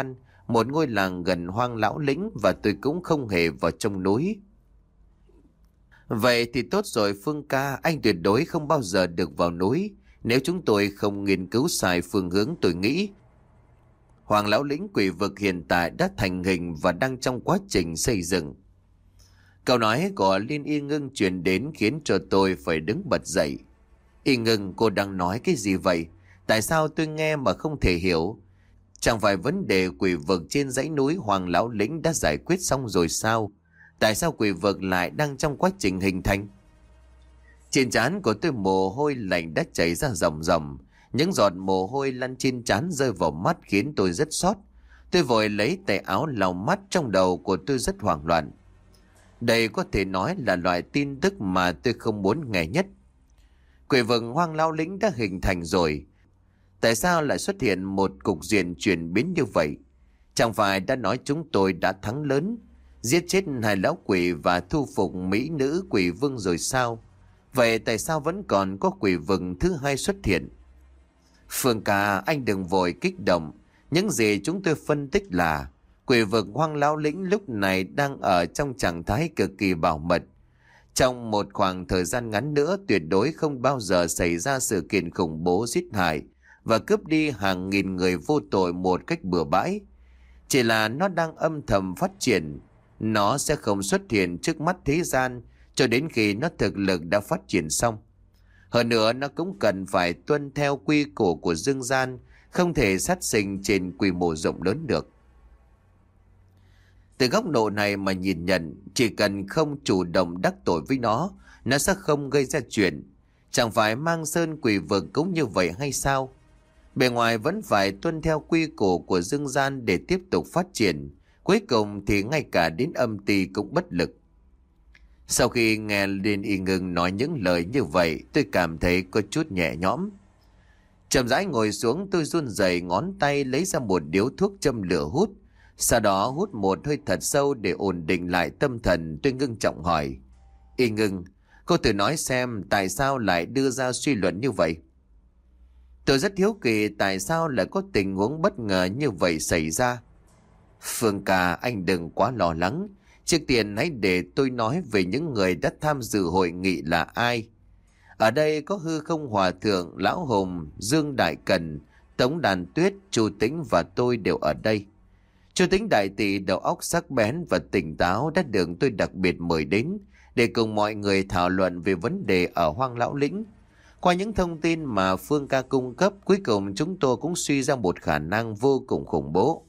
một ngôi làng gần Hoang Lão Lĩnh, và tôi cũng không hề vào trong núi. Vậy thì tốt rồi Phương ca, anh tuyệt đối không bao giờ được vào núi nếu chúng tôi không nghiên cứu sai phương hướng tôi nghĩ. Hoàng Lão Lĩnh quỷ vực hiện tại đã thành hình và đang trong quá trình xây dựng. Câu nói của Liên Y Ngưng truyền đến khiến cho tôi phải đứng bật dậy. Y Ngưng, cô đang nói cái gì vậy? Tại sao tôi nghe mà không thể hiểu? Chẳng phải vấn đề quỷ vực trên dãy núi Hoàng Lão Lĩnh đã giải quyết xong rồi sao? Tại sao quỷ vực lại đang trong quá trình hình thành? Trên trán của tôi mồ hôi lạnh đã chảy ra ròng ròng. Những giọt mồ hôi lăn trên trán rơi vào mắt khiến tôi rất xót. Tôi vội lấy tay áo lau mắt, trong đầu của tôi rất hoảng loạn. Đây có thể nói là loại tin tức mà tôi không muốn nghe nhất. Quỷ vực Hoang Lão Lĩnh đã hình thành rồi. Tại sao lại xuất hiện một cục diện chuyển biến như vậy? Chẳng phải đã nói chúng tôi đã thắng lớn, giết chết hai lão quỷ và thu phục mỹ nữ quỷ vương rồi sao? Vậy tại sao vẫn còn có quỷ vực thứ hai xuất hiện? Phương ca, anh đừng vội kích động. Những gì chúng tôi phân tích là quỷ vực Hoang Lão Lĩnh lúc này đang ở trong trạng thái cực kỳ bảo mật. Trong một khoảng thời gian ngắn nữa tuyệt đối không bao giờ xảy ra sự kiện khủng bố giết hại và cướp đi hàng nghìn người vô tội một cách bừa bãi. Chỉ là nó đang âm thầm phát triển. Nó sẽ không xuất hiện trước mắt thế gian cho đến khi nó thực lực đã phát triển xong. Hơn nữa nó cũng cần phải tuân theo quy củ của dương gian, không thể sát sinh trên quy mô rộng lớn được. Từ góc độ này mà nhìn nhận, chỉ cần không chủ động đắc tội với nó, nó sẽ không gây ra chuyện. Chẳng phải Mang Sơn quỷ vực cũng như vậy hay sao? Bề ngoài vẫn phải tuân theo quy củ của dương gian để tiếp tục phát triển. Cuối cùng thì ngay cả đến âm ty cũng bất lực. Sau khi nghe Liên Y Ngưng nói những lời như vậy, tôi cảm thấy có chút nhẹ nhõm. Chậm rãi ngồi xuống, tôi run rẩy ngón tay lấy ra một điếu thuốc châm lửa hút. Sau đó hút một hơi thật sâu để ổn định lại tâm thần. Tôi ngưng trọng hỏi: Y Ngưng, cô thử nói xem tại sao lại đưa ra suy luận như vậy? Tôi rất hiếu kỳ tại sao lại có tình huống bất ngờ như vậy xảy ra. Phương ca, anh đừng quá lo lắng. Trước tiên hãy để tôi nói về những người đã tham dự hội nghị là ai. Ở đây có Hư Không Hòa Thượng, Lão Hùng, Dương Đại Cần, Tống Đàn Tuyết, Chu Tĩnh và tôi đều ở đây. Chu Tĩnh đại tỷ đầu óc sắc bén và tỉnh táo đã được tôi đặc biệt mời đến để cùng mọi người thảo luận về vấn đề ở Hoang Lão Lĩnh. Qua những thông tin mà Phương ca cung cấp, cuối cùng chúng tôi cũng suy ra một khả năng vô cùng khủng bố.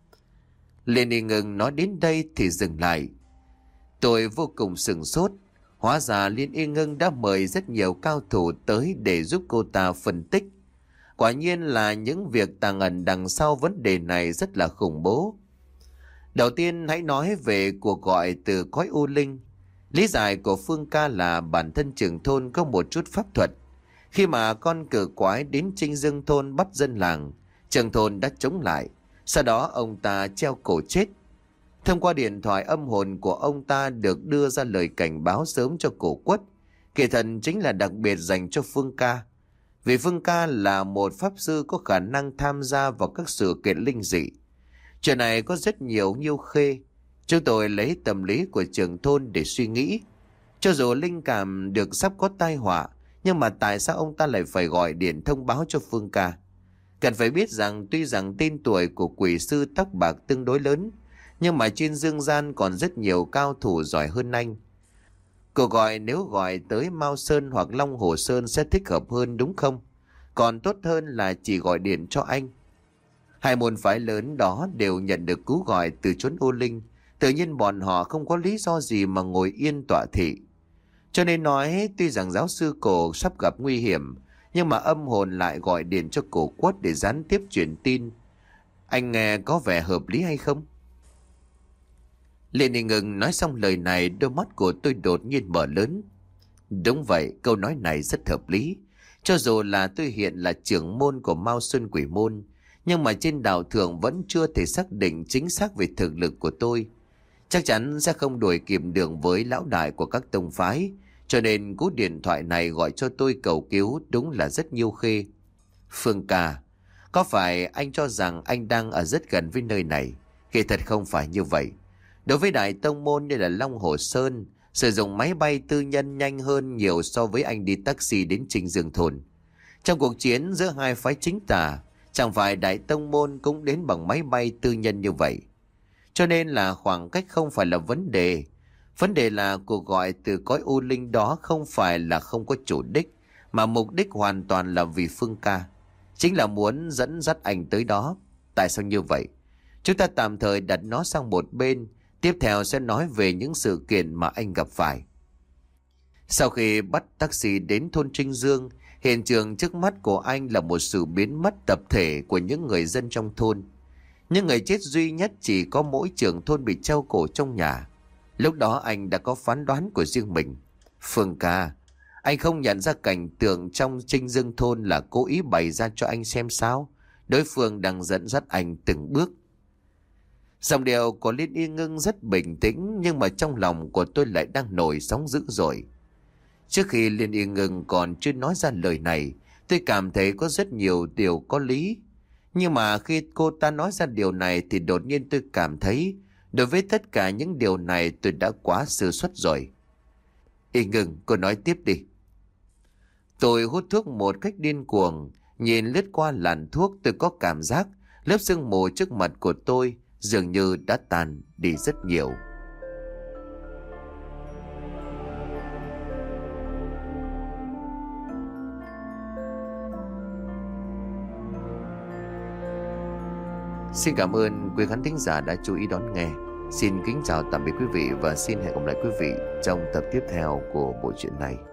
Liên Y Ngưng nói đến đây thì dừng lại. Tôi vô cùng sửng sốt. Hóa ra Liên Y Ngưng đã mời rất nhiều cao thủ tới để giúp cô ta phân tích. Quả nhiên là những việc tàng ẩn đằng sau vấn đề này rất là khủng bố. Đầu tiên hãy nói về cuộc gọi từ cõi u linh. Lý giải của Phương ca là bản thân trưởng thôn có một chút pháp thuật. Khi mà con cử quái đến Trinh Dương thôn bắt dân làng, trưởng thôn đã chống lại. Sau đó ông ta treo cổ chết. Thông qua điện thoại, âm hồn của ông ta được đưa ra lời cảnh báo sớm cho cổ quất. Kỳ thần chính là đặc biệt dành cho Phương ca. Vì Phương ca là một pháp sư có khả năng tham gia vào các sự kiện linh dị. Chuyện này có rất nhiều nhiêu khê. Chúng tôi lấy tâm lý của trưởng thôn để suy nghĩ. Cho dù linh cảm được sắp có tai họa, nhưng mà tại sao ông ta lại phải gọi điện thông báo cho Phương ca? Cần phải biết rằng tuy rằng tên tuổi của quỷ sư tóc bạc tương đối lớn, nhưng mà trên dương gian còn rất nhiều cao thủ giỏi hơn anh. Cuộc gọi nếu gọi tới Mao Sơn hoặc Long Hồ Sơn sẽ thích hợp hơn đúng không? Còn tốt hơn là chỉ gọi điện cho anh. Hai môn phái lớn đó đều nhận được cú gọi từ chốn ô linh. Tự nhiên bọn họ không có lý do gì mà ngồi yên tọa thị. Cho nên nói tuy rằng giáo sư cổ sắp gặp nguy hiểm, nhưng mà âm hồn lại gọi điện cho cổ quất để gián tiếp truyền tin. Anh nghe có vẻ hợp lý hay không? Liên Y Ngưng nói xong lời này, đôi mắt của tôi đột nhiên mở lớn. Đúng vậy, câu nói này rất hợp lý. Cho dù là tôi hiện là trưởng môn của Mao Xuân Quỷ Môn, nhưng mà trên đạo thượng vẫn chưa thể xác định chính xác về thực lực của tôi. Chắc chắn sẽ không đuổi kịp đường với lão đại của các tông phái, cho nên cú điện thoại này gọi cho tôi cầu cứu đúng là rất nhiêu khê. Phương ca, Có phải anh cho rằng anh đang ở rất gần với nơi này? Kỳ thật không phải như vậy. Đối với đại tông môn như là Long Hồ Sơn, sử dụng máy bay tư nhân nhanh hơn nhiều so với anh đi taxi đến Trinh Dương Thôn. Trong cuộc chiến giữa hai phái chính tà, chẳng phải đại tông môn cũng đến bằng máy bay tư nhân như vậy. Cho nên là khoảng cách không phải là vấn đề. Vấn đề là cuộc gọi từ cõi u linh đó không phải là không có chủ đích, mà mục đích hoàn toàn là vì Phương ca. Chính là muốn dẫn dắt anh tới đó. Tại sao như vậy? Chúng ta tạm thời đặt nó sang một bên. Tiếp theo sẽ nói về những sự kiện mà anh gặp phải. Sau khi bắt taxi đến thôn Trinh Dương, hiện trường trước mắt của anh là một sự biến mất tập thể của những người dân trong thôn. Những người chết duy nhất chỉ có mỗi trưởng thôn bị treo cổ trong nhà. Lúc đó anh đã có phán đoán của riêng mình. Phương ca, anh không nhận ra cảnh tượng trong Trinh Dương Thôn là cố ý bày ra cho anh xem sao? Đối phương đang dẫn dắt anh từng bước. Dòng điệu của Liên Y Ngưng rất bình tĩnh, nhưng mà trong lòng của tôi lại đang nổi sóng dữ dội. Trước khi Liên Y Ngưng còn chưa nói ra lời này, tôi cảm thấy có rất nhiều điều có lý. Nhưng mà khi cô ta nói ra điều này thì đột nhiên tôi cảm thấy đối với tất cả những điều này tôi đã quá sơ suất rồi. Y Ngưng, cô nói tiếp đi. Tôi hút thuốc một cách điên cuồng, nhìn lướt qua làn thuốc tôi có cảm giác lớp sương mù trước mặt của tôi dường như đã tàn đi rất nhiều. Xin cảm ơn quý khán thính giả đã chú ý đón nghe. Xin kính chào tạm biệt quý vị và xin hẹn gặp lại quý vị trong tập tiếp theo của bộ truyện này.